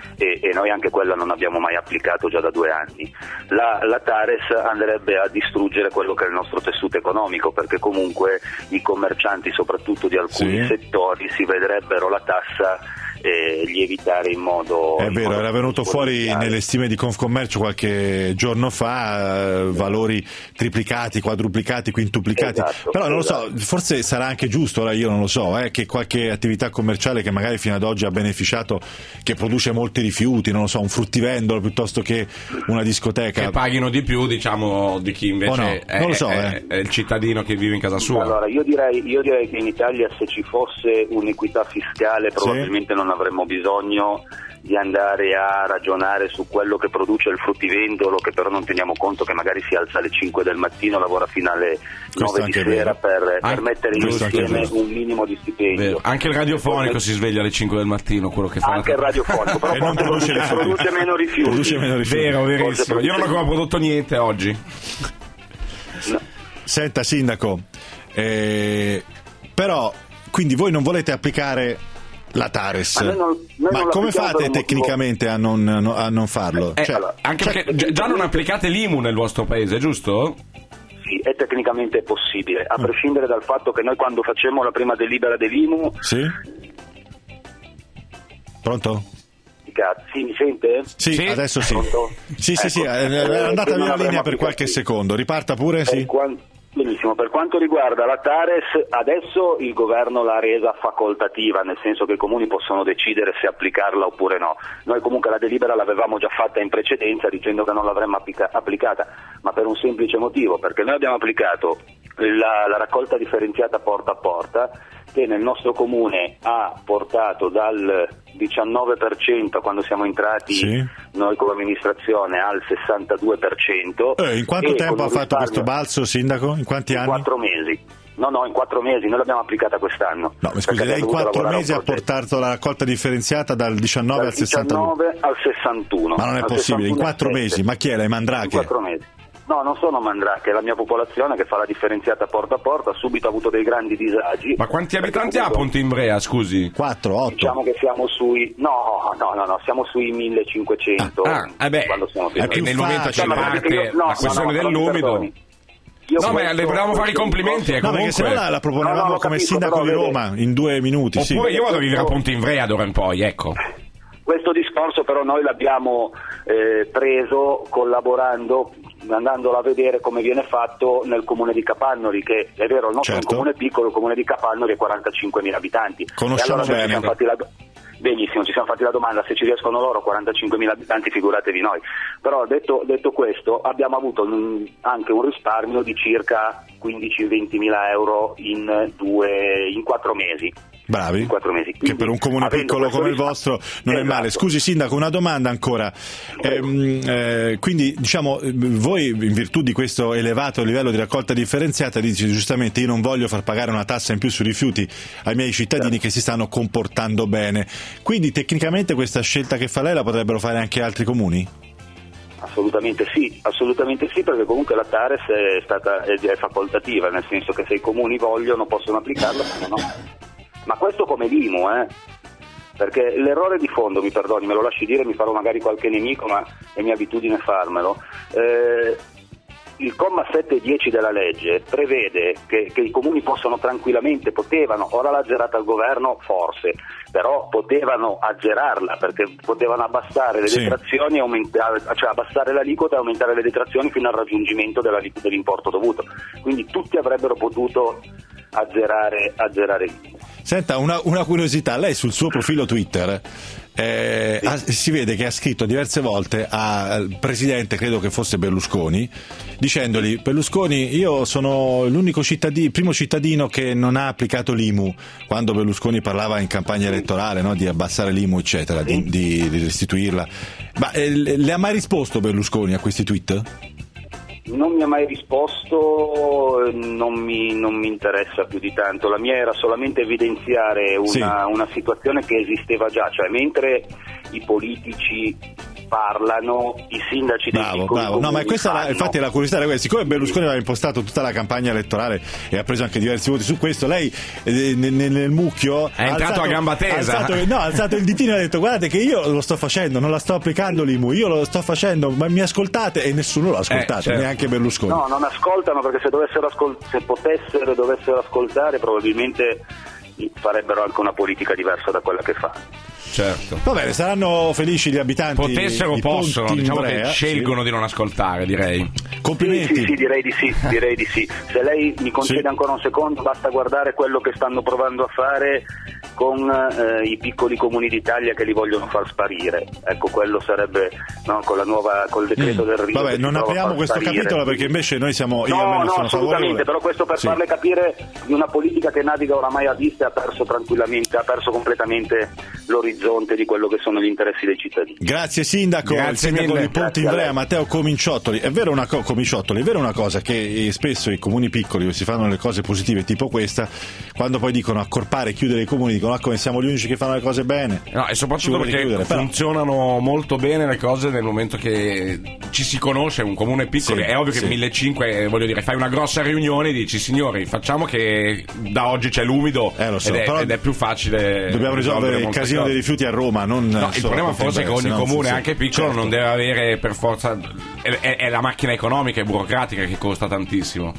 e noi anche quella non abbiamo mai applicato già da 2 anni, la Tares andrebbe a distruggere quello che è il nostro tessuto economico, perché comunque i commercianti, soprattutto di alcuni settori, si vedrebbero la tassa lievitare in modo...
È vero, era venuto fuori nelle stime di Confcommercio qualche giorno fa, valori triplicati, quadruplicati, quintuplicati, però non lo so, forse sarà anche giusto, ora io non lo so, che qualche attività commerciale che magari fino ad oggi ha beneficiato, che produce molti rifiuti, non lo so, un fruttivendolo piuttosto che una discoteca,
che paghino di più, diciamo, di chi invece
non lo so,
è il cittadino che vive in casa sua.
Allora, io direi che in Italia, se ci fosse un'equità fiscale, probabilmente non avremmo bisogno di andare a ragionare su quello che produce il fruttivendolo, che però non teniamo conto che magari si alza alle 5 del mattino, lavora fino alle 9 di sera per mettere insieme un minimo di stipendio.
Vero. Anche il radiofonico si sveglia alle 5 del mattino, quello che fa.
Anche il radiofonico, però
non produce
meno rifiuti.
Vero, verissimo. Io non ho ancora prodotto niente oggi.
No.
Senta, sindaco, però quindi voi non volete applicare la Tares, ma come fate tecnicamente a non farlo?
Anche perché già non applicate l'IMU nel vostro paese, giusto?
Sì, è tecnicamente possibile, a prescindere dal fatto che noi quando facciamo la prima delibera dell'IMU...
Sì? Pronto?
Sì, mi sente?
Sì, adesso sì. Sì, è andata via la linea per qualche secondo, riparta pure, sì.
Benissimo, per quanto riguarda la Tares, adesso il governo l'ha resa facoltativa, nel senso che i comuni possono decidere se applicarla oppure no. Noi comunque la delibera l'avevamo già fatta in precedenza dicendo che non l'avremmo applicata, ma per un semplice motivo, perché noi abbiamo applicato la raccolta differenziata porta a porta, che nel nostro comune ha portato dal 19% quando siamo entrati noi come amministrazione al 62%.
In quanto tempo ha fatto questo balzo, sindaco? In quanti anni?
4 mesi. No, in 4 mesi, noi l'abbiamo applicata quest'anno.
No, scusi, lei in 4 mesi ha portato la raccolta differenziata dal 19 al 62?
Dal 19 al 61.
Ma non è possibile, in 4 mesi? Ma chi è, lei Mandrake?
In 4 mesi. No, non sono Mandrake, è la mia popolazione che fa la differenziata porta a porta, ha subito avuto dei grandi disagi.
Ma quanti abitanti ha Pontinvrea, scusi?
4, 8?
Diciamo che siamo sui... No, siamo sui 1500.
Quando siamo e nel momento ci parte la questione dell'umido. Ma le volevamo fare i complimenti,
comunque. Perché se no la proponevamo come sindaco di Roma in 2 minuti.
Oppure io vado a vivere a Pontinvrea d'ora in poi, ecco.
Questo discorso però noi l'abbiamo preso collaborando, andandolo a vedere come viene fatto nel comune di Capannori, che è vero, il nostro è un comune piccolo, il comune di Capannori è 45.000 abitanti.
Conosciamo bene.
Benissimo, ci siamo fatti la domanda, se ci riescono loro 45.000 abitanti, figuratevi noi. Però detto questo, abbiamo avuto anche un risparmio di circa 15-20.000 euro in 4 mesi.
Bravi,
in 4 mesi.
Che per un comune piccolo come il vostro non è male. Scusi sindaco, una domanda ancora. Quindi diciamo voi in virtù di questo elevato livello di raccolta differenziata dici giustamente io non voglio far pagare una tassa in più sui rifiuti ai miei cittadini che si stanno comportando bene, quindi tecnicamente questa scelta che fa lei la potrebbero fare anche altri comuni?
Assolutamente sì, perché comunque la Tares è facoltativa, nel senso che se i comuni vogliono possono applicarla, se no. Ma questo come l'IMU, perché l'errore di fondo, mi perdoni, me lo lasci dire, mi farò magari qualche nemico, ma è mia abitudine farmelo. Il comma 7 e 10 della legge prevede che i comuni potevano, ora l'ha azzerata il governo forse, però potevano azzerarla, perché potevano abbassare le detrazioni, cioè abbassare l'aliquota e aumentare le detrazioni fino al raggiungimento dell'importo dovuto, quindi tutti avrebbero potuto azzerare l'IMU.
Senta, una curiosità, lei sul suo profilo Twitter si vede che ha scritto diverse volte al presidente, credo che fosse Berlusconi, dicendogli: Berlusconi, io sono il primo cittadino che non ha applicato l'IMU, quando Berlusconi parlava in campagna elettorale, no, di abbassare l'IMU eccetera, di restituirla. Ma le ha mai risposto Berlusconi a questi tweet?
Non mi ha mai risposto, non mi interessa più di tanto. La mia era solamente evidenziare una situazione che esisteva già, cioè mentre i politici parlano, i sindaci dei piccoli comuni.
No, ma questa infatti è la curiosità era questa. Siccome Berlusconi aveva impostato tutta la campagna elettorale e ha preso anche diversi voti su questo, lei nel mucchio
è entrato a gamba tesa.
Ha alzato il ditino e ha detto: guardate che io lo sto facendo, non la sto applicando l'IMU, io lo sto facendo, ma mi ascoltate? E nessuno lo ha ascoltato, neanche Berlusconi.
No, non ascoltano, perché se potessero e dovessero ascoltare probabilmente farebbero anche una politica diversa da quella che fanno.
Certo.
Va bene, saranno felici gli abitanti.
Potessero, possono, diciamo che scelgono di non ascoltare, direi.
Complimenti.
Sì, direi di sì. Se lei mi concede ancora un secondo, basta guardare quello che stanno provando a fare con i piccoli comuni d'Italia che li vogliono far sparire. Ecco, quello sarebbe, no, col decreto del Rio.
Vabbè, non apriamo questo capitolo, perché invece noi siamo io almeno sono
assolutamente
favorevole.
Però questo per farle capire di una politica che naviga oramai a vista e ha perso completamente l'orizzonte di quello che sono gli interessi dei cittadini.
Grazie sindaco, il sindaco di Ponte Ivrea, Matteo Comiciottoli. È vero una cosa che spesso i comuni piccoli si fanno le cose positive tipo questa, quando poi dicono accorpare e chiudere i comuni, dicono come siamo gli unici che fanno le cose bene.
No, e soprattutto perché funzionano molto bene le cose nel momento che ci si conosce, un comune piccolo. È ovvio che 1.500, voglio dire, fai una grossa riunione e dici: signori, facciamo che da oggi c'è l'umido, ed è più facile.
Dobbiamo risolvere il casino dei rifiuti a Roma, non
il problema forse è che ogni comune, anche piccolo, non deve avere per forza, è la macchina economica e burocratica che costa tantissimo.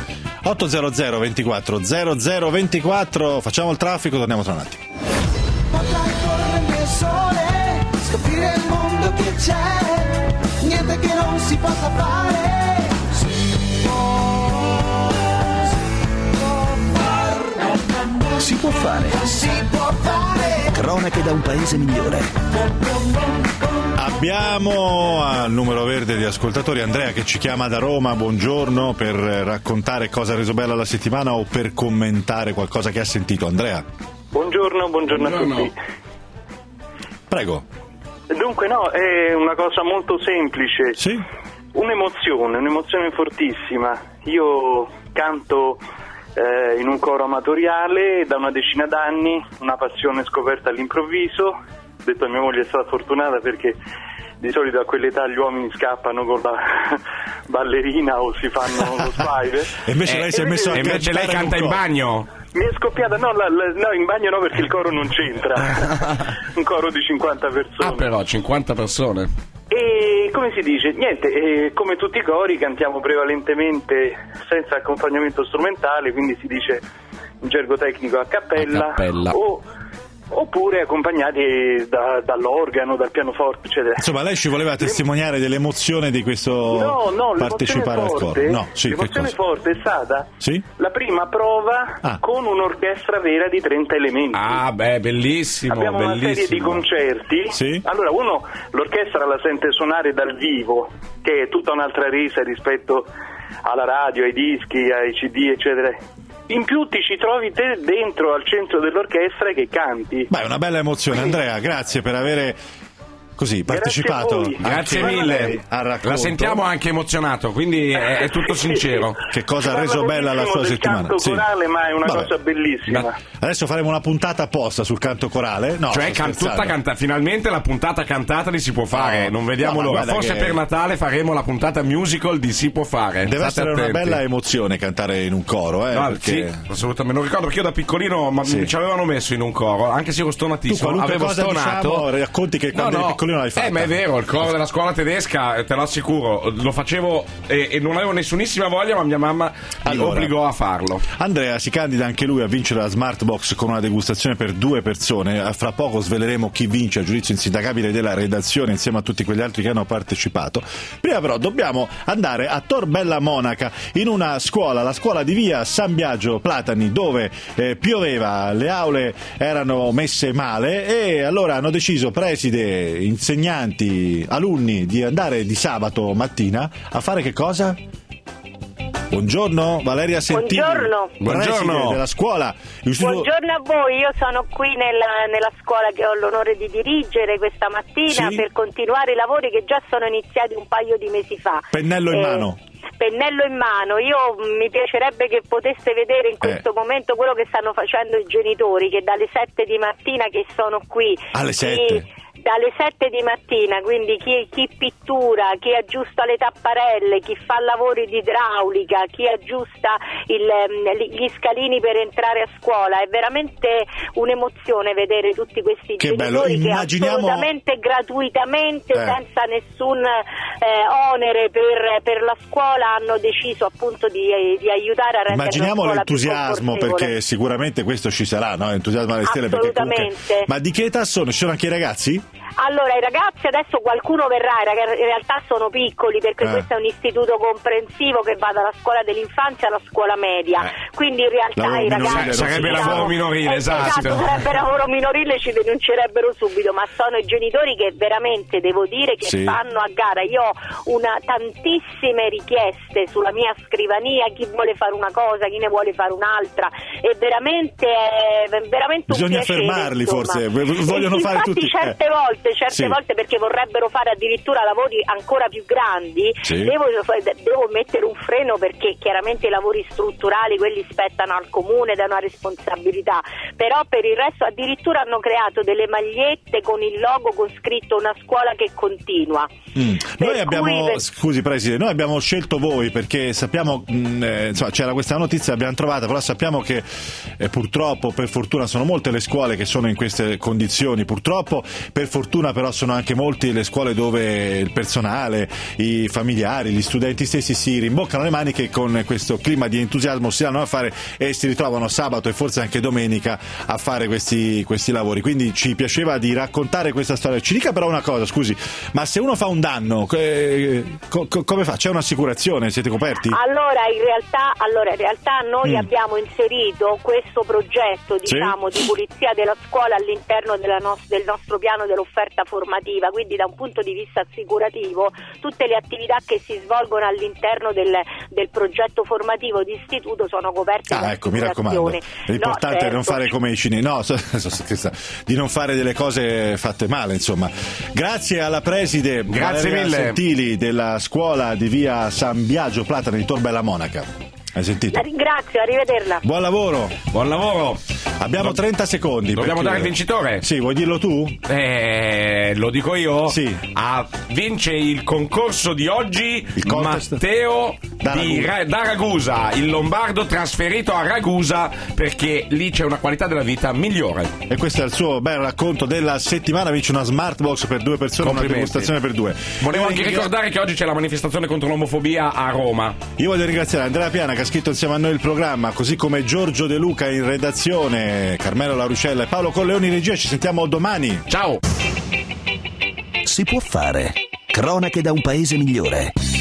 800 24 0024, facciamo il traffico, torniamo tra un attimo.
Potrai correre nel sole, scoprire il mondo che c'è, niente che non si possa fare.
Si può fare.
Si può fare.
Cronache da un paese migliore.
Abbiamo al numero verde di ascoltatori Andrea che ci chiama da Roma, buongiorno, per raccontare cosa ha reso bella la settimana o per commentare qualcosa che ha sentito. Andrea.
Buongiorno a tutti.
Prego.
Dunque è una cosa molto semplice.
Sì?
Un'emozione fortissima. Io canto in un coro amatoriale da una decina d'anni, una passione scoperta all'improvviso. Detto a mia moglie, è stata fortunata perché di solito a quell'età gli uomini scappano con la ballerina o si fanno lo spider.
E invece lei si è messo a
invece lei canta in bagno.
Mi è scoppiata, no, in bagno no, perché il coro non c'entra. Un coro di 50 persone.
Ah, però 50 persone.
E come si dice? Niente, come tutti i cori cantiamo prevalentemente senza accompagnamento strumentale, quindi si dice in gergo tecnico a cappella. Oppure accompagnati dall'organo, dal pianoforte, eccetera.
Insomma, lei ci voleva testimoniare dell'emozione di questo partecipare al coro.
L'emozione forte è stata la prima prova con un'orchestra vera di 30 elementi.
Ah, beh, bellissimo.
Abbiamo una serie di concerti.
Sì?
Allora, l'orchestra la sente suonare dal vivo, che è tutta un'altra resa rispetto alla radio, ai dischi, ai CD, eccetera. In più ti ci trovi te dentro al centro dell'orchestra che canti.
Beh, è una bella emozione, Andrea, grazie per avere così partecipato.
Grazie mille.
La
sentiamo anche emozionato, quindi è tutto sincero.
Che cosa ha reso bella la sua settimana?
Canto corale, ma è una cosa bellissima.
Adesso faremo una puntata apposta sul canto corale. No,
cioè finalmente la puntata cantata di Si può fare. Non vediamo l'ora. Forse per Natale faremo la puntata musical di Si può fare.
Deve essere una bella emozione cantare in un coro, perché...
Sì, assolutamente. Non ricordo perché io da piccolino mi ci avevano messo in un coro, anche se ero stonatissimo. Avevo stonato.
Diciamo, racconti che quando eri piccolino l'hai fatto.
Ma è vero, il coro della scuola tedesca, te lo assicuro, lo facevo e non avevo nessunissima voglia, ma mia mamma mi obbligò a farlo.
Andrea si candida anche lui a vincere la Smart Box con una degustazione per 2 persone. Fra poco sveleremo chi vince a giudizio insindacabile della redazione insieme a tutti quegli altri che hanno partecipato. Prima però dobbiamo andare a Tor Bella Monaca, in una scuola, la scuola di via San Biagio Platani, dove pioveva, le aule erano messe male e allora hanno deciso preside, insegnanti, alunni di andare di sabato mattina a fare che cosa? Buongiorno Valeria Sentini. Buongiorno della scuola.
Buongiorno a voi, io sono qui nella scuola che ho l'onore di dirigere questa mattina per continuare i lavori che già sono iniziati un paio di mesi fa.
Pennello in mano.
Pennello in mano, mi piacerebbe che poteste vedere in questo momento quello che stanno facendo i genitori, che dalle 7 di mattina che sono qui.
Alle 7?
Dalle 7 di mattina, quindi chi pittura, chi aggiusta le tapparelle, chi fa lavori di idraulica, chi aggiusta gli scalini per entrare a scuola. È veramente un'emozione vedere tutti questi genitori che assolutamente gratuitamente, senza nessun onere per la scuola, hanno deciso appunto di aiutare a rendere
Immaginiamo
la scuola
l'entusiasmo, perché sicuramente questo ci sarà, no? Entusiasmo alle stelle.
Assolutamente.
Perché ma di che età sono? Ci sono anche i ragazzi?
Allora, i ragazzi adesso qualcuno verrà, in realtà sono piccoli, perché questo è un istituto comprensivo che va dalla scuola dell'infanzia alla scuola media, quindi in realtà i ragazzi...
Sarebbe lavoro minorile, esatto.
Sarebbe lavoro minorile, ci denuncerebbero subito, ma sono i genitori che veramente, devo dire, che fanno a gara. Io ho tantissime richieste sulla mia scrivania, chi vuole fare una cosa, chi ne vuole fare un'altra, è veramente
bisogna
un piacere,
fermarli,
insomma.
Forse vogliono fare tutti.
Certe volte perché vorrebbero fare addirittura lavori ancora più grandi, devo mettere un freno, perché chiaramente i lavori strutturali, quelli spettano al comune ed è una responsabilità, però per il resto addirittura hanno creato delle magliette con il logo con scritto una scuola che continua.
Noi abbiamo, scusi Preside, noi abbiamo scelto voi perché sappiamo, insomma, c'era questa notizia, l'abbiamo trovata, però sappiamo che purtroppo, per fortuna, sono molte le scuole che sono in queste condizioni, purtroppo. Per fortuna però sono anche molte le scuole dove il personale, i familiari, gli studenti stessi si rimboccano le maniche con questo clima di entusiasmo, si danno a fare e si ritrovano sabato e forse anche domenica a fare questi lavori. Quindi ci piaceva di raccontare questa storia. Ci dica però una cosa, scusi, ma se uno fa un danno, come fa? C'è un'assicurazione? Siete coperti?
Allora in realtà noi abbiamo inserito questo progetto, diciamo, di pulizia della scuola all'interno del nostro piano dell'offerta formativa, quindi da un punto di vista assicurativo tutte le attività che si svolgono all'interno del progetto formativo di istituto sono coperte da
ecco, mi raccomando, l'importante è non fare come i cinesi, di non fare delle cose fatte male, insomma. Grazie alla preside Valeria Sentili della scuola di via San Biagio Platani di Tor Bella Monaca. Hai sentito?
La ringrazio, arrivederla.
Buon lavoro. Abbiamo 30 secondi.
Dobbiamo dare il vincitore?
Sì, vuoi dirlo tu?
Lo dico io?
Sì.
Vince il concorso di oggi Matteo da Ragusa, il lombardo trasferito a Ragusa perché lì c'è una qualità della vita migliore.
E questo è il suo bel racconto della settimana. Vince una smart box per 2 persone, una degustazione per 2.
Volevo anche ricordare che oggi c'è la manifestazione contro l'omofobia a Roma.
Io voglio ringraziare Andrea Piana che ha scritto insieme a noi il programma, così come Giorgio De Luca in redazione, Carmelo Larucella e Paolo Colleoni in regia. Ci sentiamo domani.
Ciao.
Si può fare. Cronache da un paese migliore.